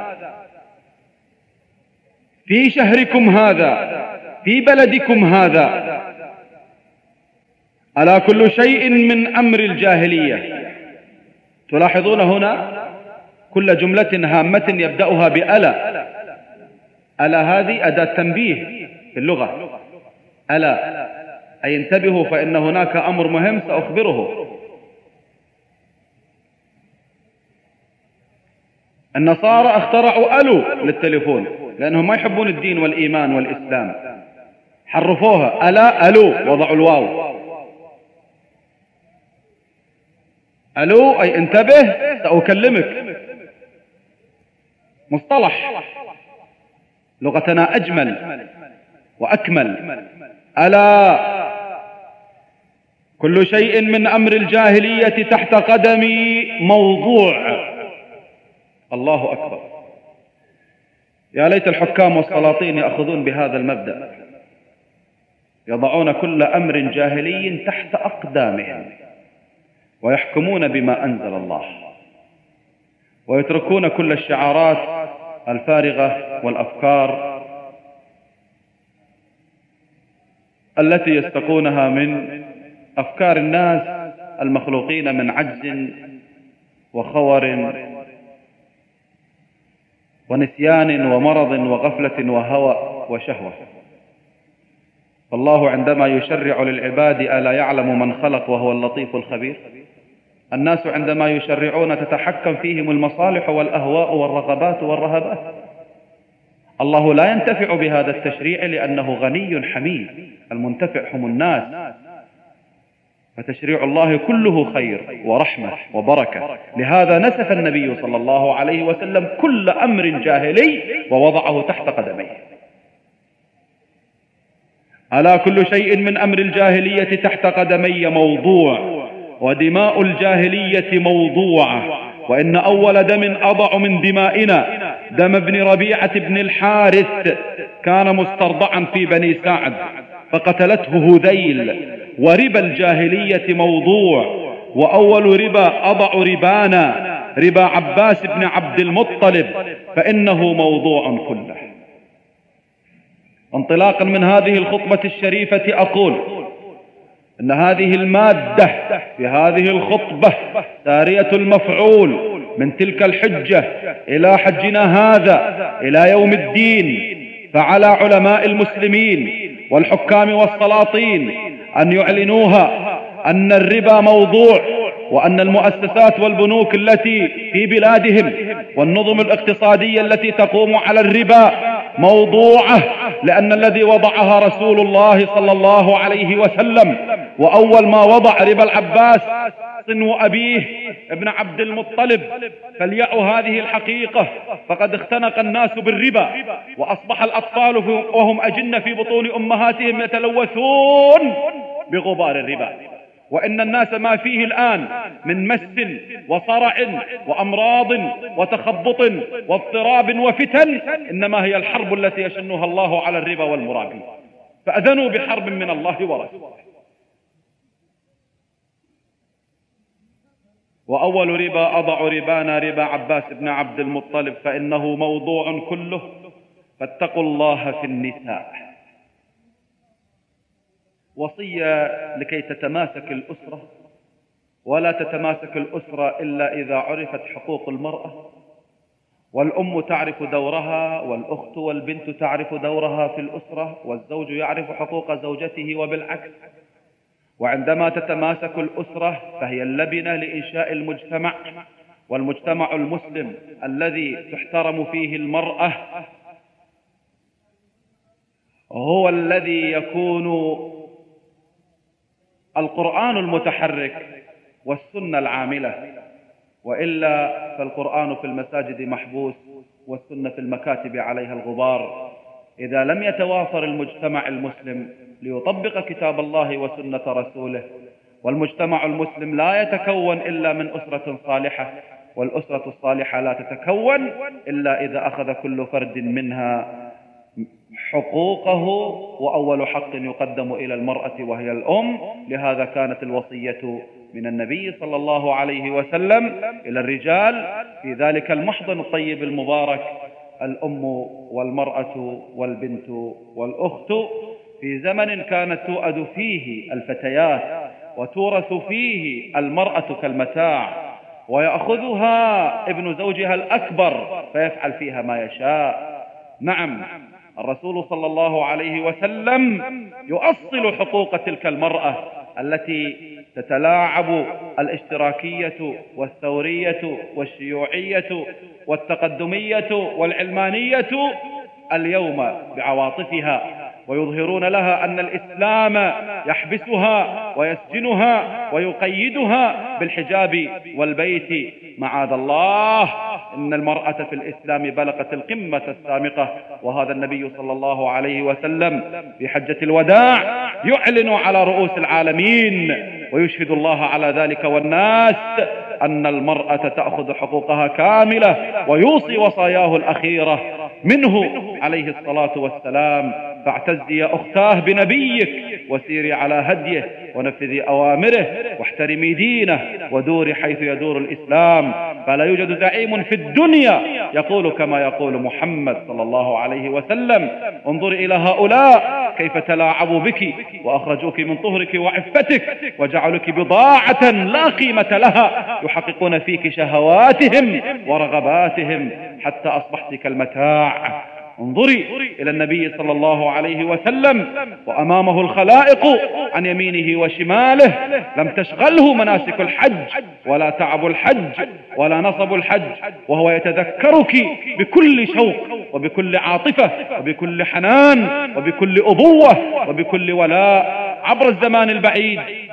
في شهركم هذا في بلدكم هذا. ألا كل شيء من أمر الجاهلية. تلاحظون هنا كل جملة هامة يبدأها بألا. ألا هذه أداة تنبيه في اللغة. ألا أي انتبهوا فإن هناك أمر مهم سأخبره. النصارى اخترعوا ألو للتليفون لأنهم ما يحبون الدين والإيمان والإسلام، حرفوها ألا ألو، وضعوا الواو. ألو أي انتبه سأكلمك. مصطلح لغتنا أجمل وأكمل. ألا كل شيء من أمر الجاهلية تحت قدمي موضوع. الله أكبر. يا ليت الحكام والسلاطين يأخذون بهذا المبدأ، يضعون كل أمر جاهلي تحت أقدامهم ويحكمون بما أنزل الله، ويتركون كل الشعارات الفارغة والأفكار التي يستقونها من أفكار الناس المخلوقين من عجز وخور ونسيان ومرض وغفلة وهوى وشهوة. فالله عندما يشرع للعباد ألا يعلم من خلق وهو اللطيف الخبير؟ الناس عندما يشرعون تتحكم فيهم المصالح والأهواء والرغبات والرهبات. الله لا ينتفع بهذا التشريع لأنه غني حميد. المنتفع هم الناس. فتشريع الله كله خير ورحمة وبركة. لهذا نسف النبي صلى الله عليه وسلم كل أمر جاهلي ووضعه تحت قدميه. ألا كل شيء من أمر الجاهلية تحت قدمي موضوع، ودماء الجاهلية موضوعة، وإن أول دم أضع من دمائنا دم ابن ربيعة بن الحارث، كان مسترضعا في بني سعد فقتلته هذيل. وربا الجاهلية موضوع، وأول ربا أضع ربانا ربا عباس بن عبد المطلب، فإنه موضوع كله. انطلاقا من هذه الخطبة الشريفة أقول أن هذه المادة في هذه الخطبة سارية المفعول من تلك الحجة إلى حجنا هذا إلى يوم الدين. فعلى علماء المسلمين والحكام والسلاطين أن يعلنوها أن الربا موضوع، وأن المؤسسات والبنوك التي في بلادهم والنظم الاقتصادية التي تقوم على الربا موضوعة، لأن الذي وضعها رسول الله صلى الله عليه وسلم. وأول ما وضع ربا العباس صنو أبيه ابن عبد المطلب. فليعوا هذه الحقيقة، فقد اختنق الناس بالربا، وأصبح الأطفال وهم أجنة في بطون أمهاتهم يتلوثون بغبار الربا. وإن الناس ما فيه الآن من مس وصرع وأمراض وتخبط واضطراب وفتن إنما هي الحرب التي يشنها الله على الربا والمرابي. فأذنوا بحرب من الله ورسوله. وأول ربا أضع ربانا ربا عباس بن عبد المطلب، فإنه موضوع كله. فاتقوا الله في النساء. وصية لكي تتماسك الأسرة، ولا تتماسك الأسرة إلا إذا عرفت حقوق المرأة. والأم تعرف دورها، والأخت والبنت تعرف دورها في الأسرة، والزوج يعرف حقوق زوجته وبالعكس. وعندما تتماسك الأسرة فهي اللبنة لإنشاء المجتمع، والمجتمع المسلم الذي تحترم فيه المرأة هو الذي يكون القرآن المتحرك والسنة العاملة. وإلا فالقرآن في المساجد محبوس والسنة في المكاتب عليها الغبار. إذا لم يتوافر المجتمع المسلم ليطبق كتاب الله وسنة رسوله، والمجتمع المسلم لا يتكون إلا من أسرة صالحة، والأسرة الصالحة لا تتكون إلا إذا أخذ كل فرد منها حقوقه. وأول حق يقدم إلى المرأة وهي الأم. لهذا كانت الوصية من النبي صلى الله عليه وسلم إلى الرجال في ذلك المحضن الطيب المبارك: الأم والمرأة والبنت والأخت. في زمن كانت تؤد فيه الفتيات وتورث فيه المرأة كالمتاع، ويأخذها ابن زوجها الأكبر فيفعل فيها ما يشاء. نعم، الرسول صلى الله عليه وسلم يؤصل حقوق تلك المرأة التي تتلاعب الاشتراكية والثورية والشيوعية والتقدمية والعلمانية اليوم بعواطفها، ويظهرون لها أن الإسلام يحبسها ويسجنها ويقيدها بالحجاب والبيت. معاذ الله، إن المرأة في الإسلام بلغت القمة السامقة. وهذا النبي صلى الله عليه وسلم في حجة الوداع يعلن على رؤوس العالمين ويشهد الله على ذلك والناس أن المرأة تأخذ حقوقها كاملة، ويوصي وصاياه الأخيرة منه عليه الصلاة والسلام: فاعتزي يا أختاه بنبيك، وسيري على هديه، ونفذي أوامره، واحترمي دينه، ودوري حيث يدور الإسلام. فلا يوجد زعيم في الدنيا يقول كما يقول محمد صلى الله عليه وسلم. انظري إلى هؤلاء كيف تلاعبوا بك وأخرجوك من طهرك وعفتك وجعلوك بضاعة لا قيمة لها، يحققون فيك شهواتهم ورغباتهم حتى أصبحت كالمتاع. انظري إلى النبي صلى الله عليه وسلم وأمامه الخلائق عن يمينه وشماله، لم تشغله مناسك الحج ولا تعب الحج ولا نصب الحج، وهو يتذكرك بكل شوق وبكل عاطفة وبكل حنان وبكل أبوة وبكل ولاء عبر الزمان البعيد.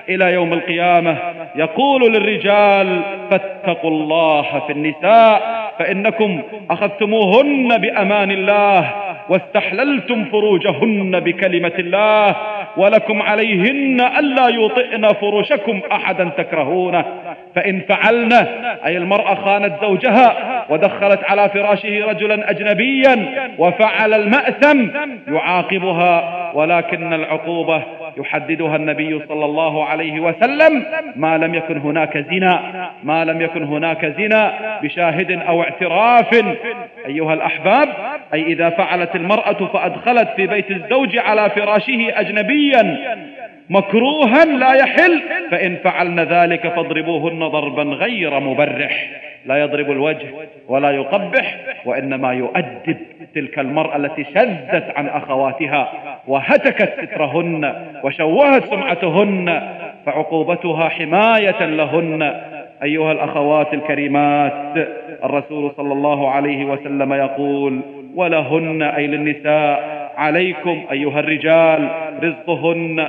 إلى يوم القيامة يقول للرجال فاتقوا الله في النساء فإنكم أخذتموهن بأمان الله واستحللتم فروجهن بكلمة الله ولكم عليهن ألا يطئن فرشكم أحدا تكرهونه، فإن فعلن أي المرأة خانت زوجها ودخلت على فراشه رجلا أجنبيا وفعل المأثم يعاقبها، ولكن العقوبة يحددها النبي صلى الله عليه وسلم ما لم يكن هناك زنا، ما لم يكن هناك زنا بشاهد أو اعتراف. أيها الأحباب، أي إذا فعلت المرأة فأدخلت في بيت الزوج على فراشه أجنبيا مكروها لا يحل، فإن فعلن ذلك فاضربوهن ضربا غير مبرح، لا يضرب الوجه ولا يقبح، وإنما يؤدب تلك المرأة التي شذت عن أخواتها وهتكت سترهن وشوهت سمعتهن، فعقوبتها حماية لهن. أيها الأخوات الكريمات، الرسول صلى الله عليه وسلم يقول ولهن أي للنساء عليكم أيها الرجال رزقهن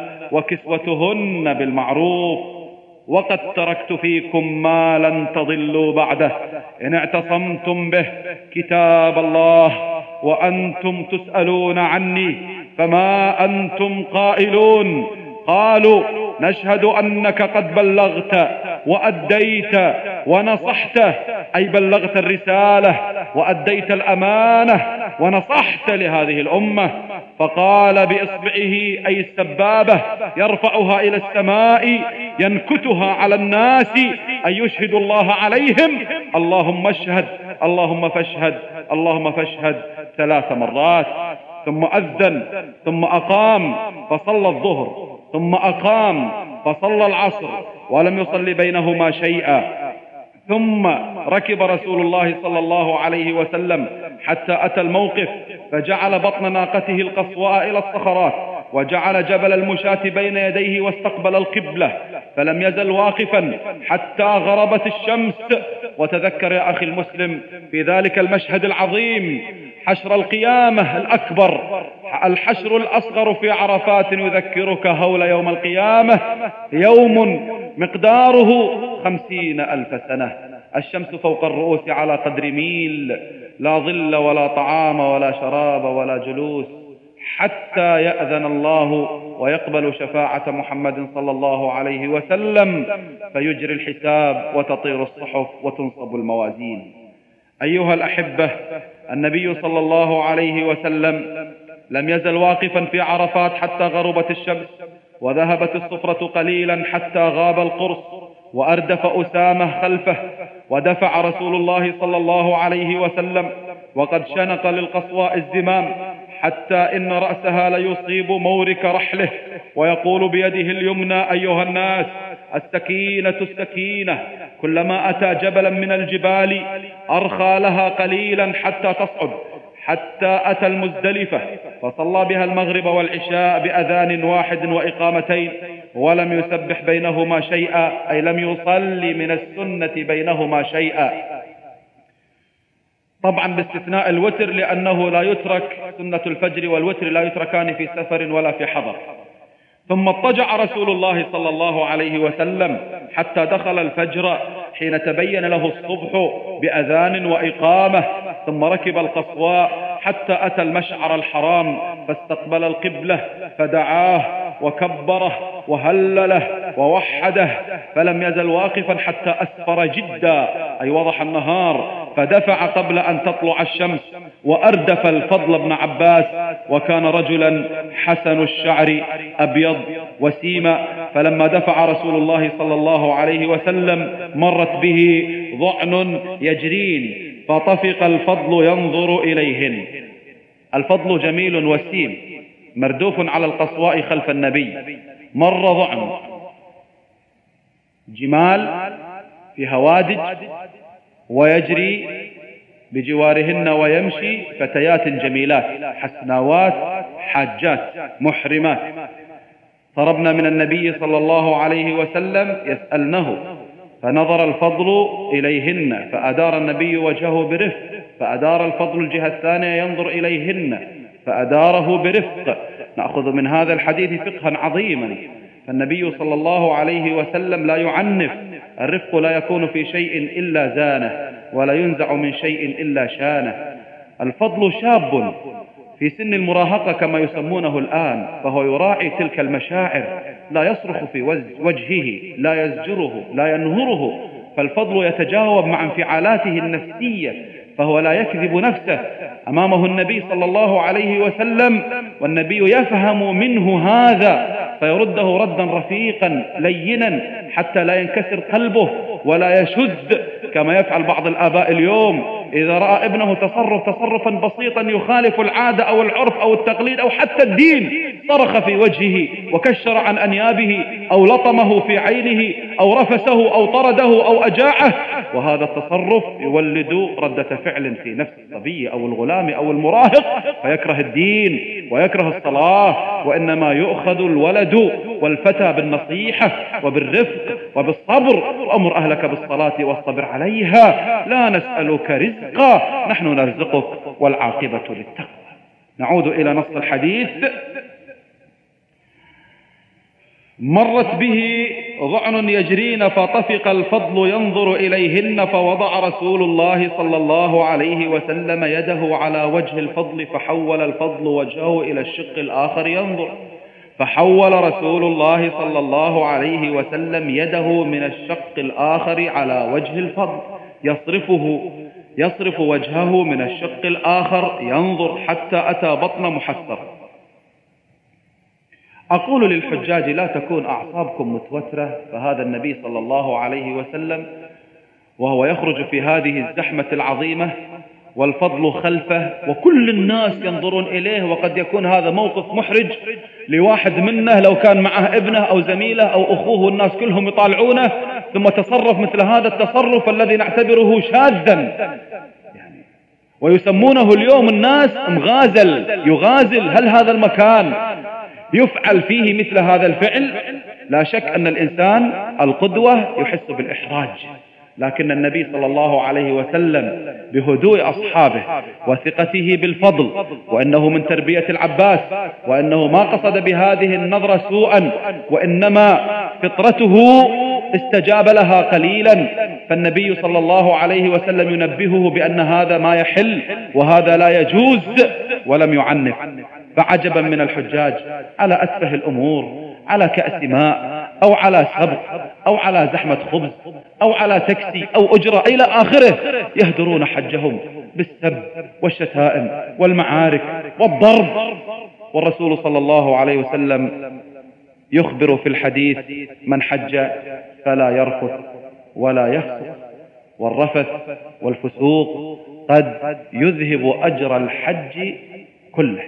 وكسوتهن بالمعروف، وقد تركت فيكم ما لن تضلوا بعده إن اعتصمتم به كتاب الله وأنتم تسألون عني فما أنتم قائلون. قالوا نشهد أنك قد بلغت وأديت ونصحت، أي بلغت الرسالة وأديت الأمانة ونصحت لهذه الأمة. فقال بإصبعه أي السبابة يرفعها إلى السماء ينكتها على الناس أي يشهد الله عليهم اللهم اشهد اللهم فاشهد اللهم فاشهد ثلاث مرات، ثم أذن ثم أقام فصلى الظهر ثم أقام فصلى العصر ولم يصلي بينهما شيئا، ثم ركب رسول الله صلى الله عليه وسلم حتى أتى الموقف فجعل بطن ناقته القصواء إلى الصخرات وجعل جبل المشاة بين يديه واستقبل القبلة، فلم يزل واقفا حتى غربت الشمس. وتذكر يا أخي المسلم في ذلك المشهد العظيم حشر القيامة الأكبر، الحشر الأصغر في عرفات يذكرك هول يوم القيامة، يوم مقداره خمسين ألف سنة، الشمس فوق الرؤوس على قدر ميل، لا ظل ولا طعام ولا شراب ولا جلوس حتى يأذن الله ويقبل شفاعة محمد صلى الله عليه وسلم فيجري الحساب وتطير الصحف وتنصب الموازين. أيها الأحبة، النبي صلى الله عليه وسلم لم يزل واقفا في عرفات حتى غربت الشمس وذهبت الصفرة قليلا حتى غاب القرص، وأردف أسامة خلفه ودفع رسول الله صلى الله عليه وسلم وقد شنق للقصواء الزمام حتى إن رأسها ليصيب مورك رحله، ويقول بيده اليمنى أيها الناس السكينة السكينة، كلما أتى جبلا من الجبال أرخى لها قليلا حتى تصعد، حتى أتى المزدلفة فصلى بها المغرب والعشاء بأذان واحد وإقامتين ولم يسبح بينهما شيئا، أي لم يصلي من السنة بينهما شيئا، طبعا باستثناء الوتر لأنه لا يترك، سنة الفجر والوتر لا يتركان في سفر ولا في حضر. ثم اضطجع رسول الله صلى الله عليه وسلم حتى دخل الفجر حين تبين له الصبح بأذان وإقامة، ثم ركب القصواء حتى أتى المشعر الحرام فاستقبل القبلة فدعاه وكبره وهلله ووحده، فلم يزل واقفا حتى أسفر جدا أي وضح النهار، فدفع قبل أن تطلع الشمس وأردف الفضل بن عباس، وكان رجلا حسن الشعر أبيض وسيما، فلما دفع رسول الله صلى الله عليه وسلم مرت به ضعن يجرين فطفق الفضل ينظر إليهن. الفضل جميل وسيم مردوف على القصواء خلف النبي، مر ضعن جمال في هوادج ويجري بجوارهن ويمشي فتيات جميلات حسناوات حاجات محرمات، طربنا من النبي صلى الله عليه وسلم يسألنه، فنظر الفضل إليهن فأدار النبي وجهه برفق، فأدار الفضل الجهة الثانية ينظر إليهن فأداره برفق. نأخذ من هذا الحديث فقها عظيما فالنبي صلى الله عليه وسلم لا يعنف. الرفق لا يكون في شيء إلا زانه، ولا ينزع من شيء إلا شانه. الفضل شاب في سن المراهقة كما يسمونه الآن، فهو يراعي تلك المشاعر، لا يصرخ في وجهه، لا يزجره، لا ينهره، فالفضل يتجاوب مع انفعالاته النفسية، فهو لا يكذب نفسه. أمامه النبي صلى الله عليه وسلم، والنبي يفهم منه هذا فيرده ردا رفيقا لينا حتى لا ينكسر قلبه ولا يشد كما يفعل بعض الآباء اليوم. إذا رأى ابنه تصرف تصرفا بسيطا يخالف العادة أو العرف أو التقليد أو حتى الدين، صرخ في وجهه وكشر عن أنيابه أو لطمه في عينه أو رفسه أو طرده أو أجاعه، وهذا التصرف يولد ردة فعل في نفس الصبي أو الغلام أو المراهق، فيكره الدين ويكره الصلاة. وإنما يؤخذ الولد والفتى بالنصيحة وبالرفق وبالصبر، وأمر أهلك بالصلاة واصطبر عليها، لا نسألك رزقا نحن نرزقك والعاقبة للتقوى. نعود إلى نص الحديث. مرت به ضعن يجرين فطفق الفضل ينظر إليهن، فوضع رسول الله صلى الله عليه وسلم يده على وجه الفضل، فحول الفضل وجهه إلى الشق الآخر ينظر، فحول رسول الله صلى الله عليه وسلم يده من الشق الآخر على وجه الفضل يصرفه يصرف وجهه من الشق الآخر ينظر حتى أتى بطن محسر. أقول للحجاج لا تكون أعصابكم متوترة، فهذا النبي صلى الله عليه وسلم وهو يخرج في هذه الزحمة العظيمة والفضل خلفه وكل الناس ينظرون إليه، وقد يكون هذا موقف محرج لواحد منه لو كان معه ابنه أو زميله أو أخوه والناس كلهم يطالعونه، ثم تصرف مثل هذا التصرف الذي نعتبره شاذا يعني، ويسمونه اليوم الناس مغازل، يغازل. هل هذا المكان يفعل فيه مثل هذا الفعل؟ لا شك أن الإنسان القدوة يحس بالإحراج، لكن النبي صلى الله عليه وسلم بهدوء أصحابه وثقته بالفضل، وأنه من تربية العباس، وأنه ما قصد بهذه النظرة سوءا، وإنما فطرته استجاب لها قليلا، فالنبي صلى الله عليه وسلم ينبهه بأن هذا ما يحل وهذا لا يجوز، ولم يعنف. فعجبا من الحجاج على أتفه الأمور، على كأس ماء أو على سبق أو على زحمة خبز أو على تاكسي أو أجرة إلى آخره، يهدرون حجهم بالسب والشتائم والمعارك والضرب. والرسول صلى الله عليه وسلم يخبر في الحديث: من حج فلا يرفث ولا يفسق، والرفث والفسوق قد يذهب أجر الحج كله.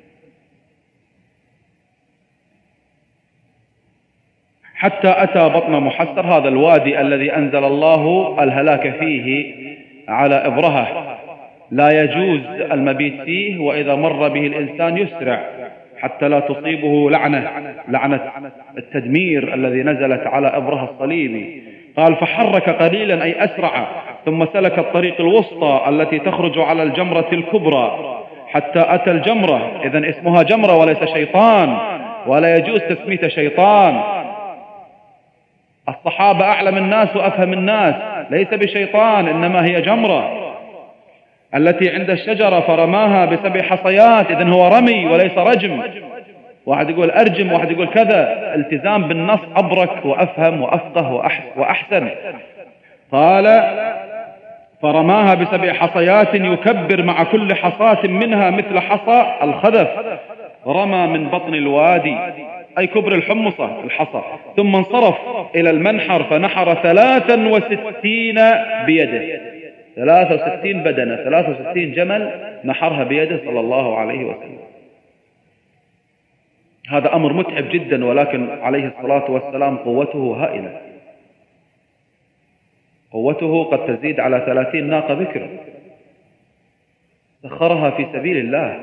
حتى أتى بطن محسر، هذا الوادي الذي أنزل الله الهلاك فيه على إبرهة، لا يجوز المبيت فيه، وإذا مر به الإنسان يسرع حتى لا تصيبه لعنة لعنة التدمير الذي نزلت على إبرهة الصليبي. قال: فحرك قليلا أي أسرع، ثم سلك الطريق الوسطى التي تخرج على الجمرة الكبرى حتى أتى الجمرة. إذن اسمها جمرة وليس شيطان، ولا يجوز تسمية شيطان. الصحابة أعلم الناس وأفهم الناس، ليس بشيطان، إنما هي جمرة التي عند الشجرة فرماها بسبع حصيات. إذن هو رمي وليس رجم. واحد يقول أرجم، واحد يقول كذا. التزام بالنص أبرك وأفهم وأفقه وأحسن. قال: فرماها بسبع حصيات يكبر مع كل حصاة منها مثل حصى الخذف. رمى من بطن الوادي أي كبر الحمصة الحصى، ثم انصرف إلى المنحر فنحر ثلاثا وستين بيده، ثلاثة وستين بدنة، ثلاثة وستين جمل نحرها بيده صلى الله عليه وسلم. هذا أمر متعب جدا، ولكن عليه الصلاة والسلام قوته هائلة، قوته قد تزيد على ثلاثين ناقة بكر سخرها في سبيل الله.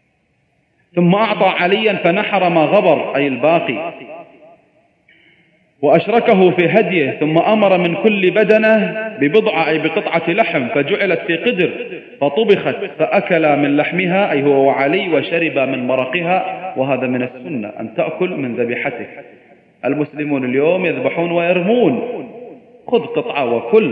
ثم أعطى عليا فنحر ما غبر أي الباقي. وأشركه في هديه، ثم أمر من كل بدنة ببضعة أي بقطعة لحم، فجعلت في قدر فطبخت فأكل من لحمها أي هو وعلي، وشرب من مرقها. وهذا من السنة أن تأكل من ذبيحته. المسلمون اليوم يذبحون ويرمون، خذ قطعة وكل،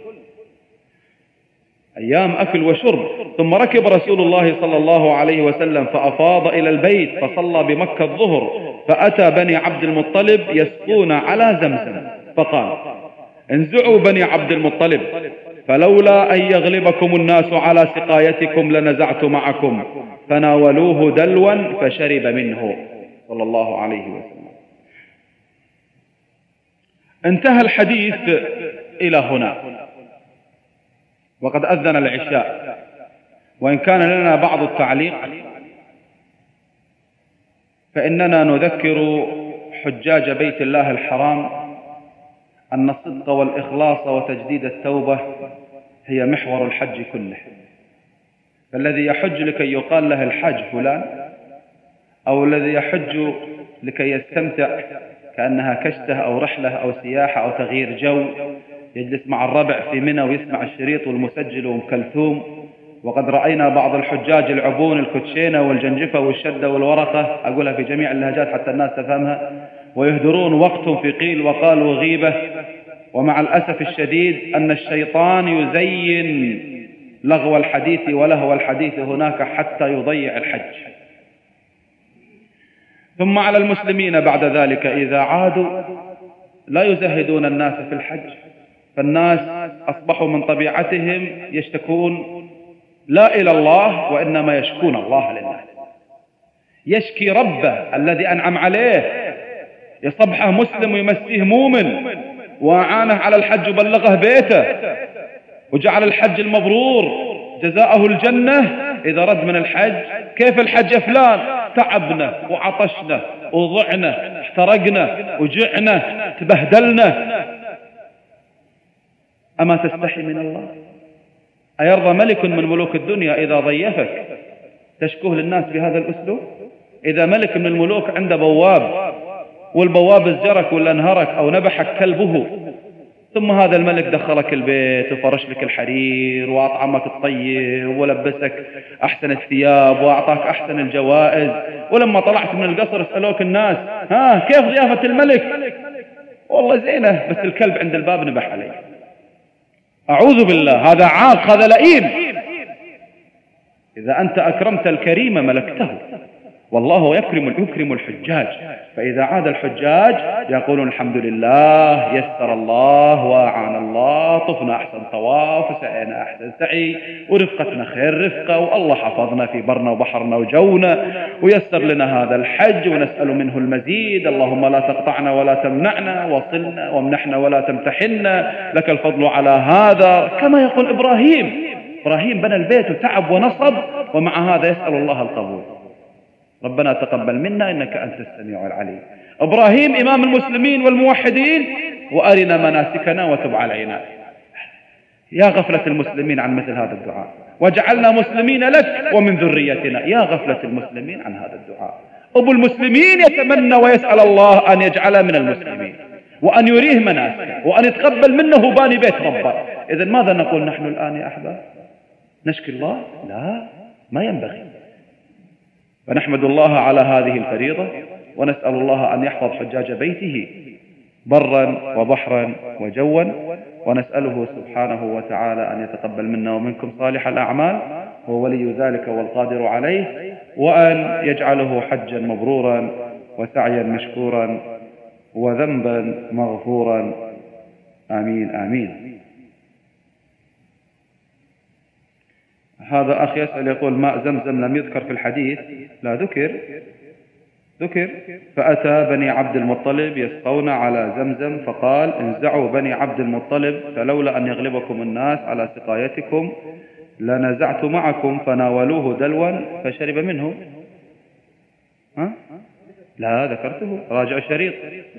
أيام أكل وشرب. ثم ركب رسول الله صلى الله عليه وسلم فأفاض إلى البيت فصلى بمكة الظهر، فأتى بني عبد المطلب يسقون على زمزم، فقال: انزعوا بني عبد المطلب، فلولا أن يغلبكم الناس على سقايتكم لنزعت معكم، فناولوه دلوا فشرب منه صلى الله عليه وسلم. انتهى الحديث إلى هنا، وقد أذن العشاء. وإن كان لنا بعض التعليق فإننا نذكر حجاج بيت الله الحرام أن الصدق والإخلاص وتجديد التوبة هي محور الحج كله. فالذي يحج لكي يقال له الحج فلان، أو الذي يحج لكي يستمتع كأنها كشته أو رحلة أو سياحة أو تغيير جو، يجلس مع الربع في منى ويسمع الشريط والمسجل وأم كلثوم. وقد رأينا بعض الحجاج العبون الكوتشينة والجنجفة والشدة والورقة، أقولها في جميع اللهجات حتى الناس تفهمها، ويهدرون وقتهم في قيل وقال وغيبة. ومع الأسف الشديد أن الشيطان يزين لغو الحديث ولهو الحديث هناك حتى يضيع الحج. ثم على المسلمين بعد ذلك إذا عادوا لا يزهدون الناس في الحج، فالناس أصبحوا من طبيعتهم يشتكون لا إلى الله وإنما يشكون الله لله، يشكي ربه الذي أنعم عليه، يصبحه مسلم ويمسيه مؤمن، وأعانه على الحج وبلغه بيته، وجعل الحج المبرور جزاءه الجنة إذا رد من الحج. كيف الحج يا فلان؟ تعبنا وعطشنا وضعنا، احترقنا وجعنا، تبهدلنا. أما تستحي من الله؟ أيرضى ملك من ملوك الدنيا إذا ضيفك تشكوه للناس بهذا الأسلوب؟ إذا ملك من الملوك عنده بواب والبواب ازجرك ولا انهرك أو نبحك كلبه، ثم هذا الملك دخلك البيت وفرش لك الحرير وأطعمك الطيب ولبسك أحسن الثياب وأعطاك أحسن الجوائز، ولما طلعت من القصر اسألوك الناس: ها كيف ضيافة الملك؟ والله زينة، بس الكلب عند الباب نبح عليه. أعوذ بالله، هذا عاق، هذا لئيم. إذا أنت أكرمت الكريم ملكته، والله يكرم يكرم الحجاج. فإذا عاد الحجاج يقولون: الحمد لله، يسر الله وأعان الله، طفنا أحسن طواف وسعينا أحسن سعي، ورفقتنا خير رفقة، والله حفظنا في برنا وبحرنا وجونا، ويسر لنا هذا الحج ونسأل منه المزيد. اللهم لا تقطعنا ولا تمنعنا، وصلنا وامنحنا ولا تمتحنا، لك الفضل على هذا. كما يقول إبراهيم، إبراهيم بنى البيت وتعب ونصب، ومع هذا يسأل الله القبول. ربنا تقبل منا إنك أنت السميع العليم. إبراهيم إمام المسلمين والموحدين، وأرنا مناسكنا وتب علينا. يا غفلة المسلمين عن مثل هذا الدعاء، وجعلنا مسلمين لك ومن ذريتنا. يا غفلة المسلمين عن هذا الدعاء. أبو المسلمين يتمنى ويسأل الله أن يجعل من المسلمين، وأن يريه مناسك، وأن يتقبل منه باني بيت ربه. إذن ماذا نقول نحن الآن يا أحباب؟ نشكي الله؟ لا، ما ينبغي. فنحمد الله على هذه الفريضة، ونسأل الله أن يحفظ حجاج بيته برا وبحرا وجوا، ونسأله سبحانه وتعالى أن يتقبل منا ومنكم صالح الأعمال، هو ولي ذلك والقادر عليه، وأن يجعله حجا مبرورا وسعيا مشكورا وذنبا مغفورا. آمين آمين. هذا أخ يسأل يقول: ماء زمزم لم يذكر في الحديث. لا، ذكر ذكر فأتى بني عبد المطلب يسقون على زمزم، فقال: انزعوا بني عبد المطلب، فلولا أن يغلبكم الناس على سقايتكم لنزعت معكم، فناولوه دلوا فشرب منه. ها؟ لا، ذكرته، راجع الشريط.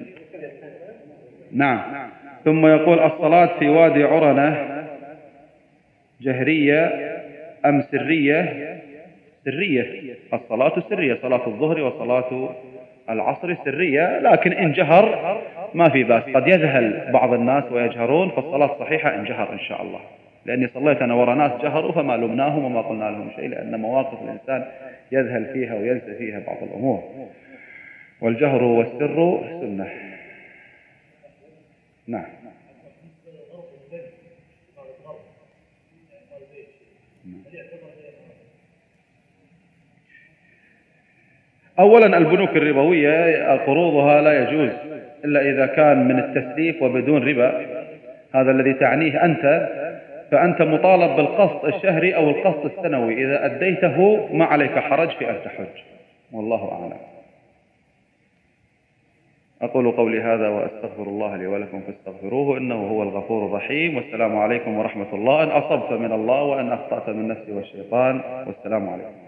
نعم. ثم يقول: الصلاة في وادي عرنة جهرية أم سرية؟ سرية. الصلاة سرية، صلاة الظهر وصلاة العصر سرية، لكن إن جهر ما في بأس. قد يذهل بعض الناس ويجهرون، فالصلاة صحيحة إن جهر إن شاء الله، لأني صليت أنا ورا ناس جهروا فما لمناهم وما قلنا لهم شيء، لأن مواقف الإنسان يذهل فيها وينسى فيها بعض الأمور، والجهر والسر سنة. نعم. أولا البنوك الربوية قروضها لا يجوز إلا إذا كان من التسليف وبدون ربا، هذا الذي تعنيه أنت، فأنت مطالب بالقسط الشهري أو القسط السنوي، إذا أديته ما عليك حرج في أن تحج، والله أعلم. أقول قولي هذا وأستغفر الله لي ولكم فاستغفروه إنه هو الغفور الرحيم، والسلام عليكم ورحمة الله. إن أصبت من الله وإن أخطأت من نفسي والشيطان، والسلام عليكم.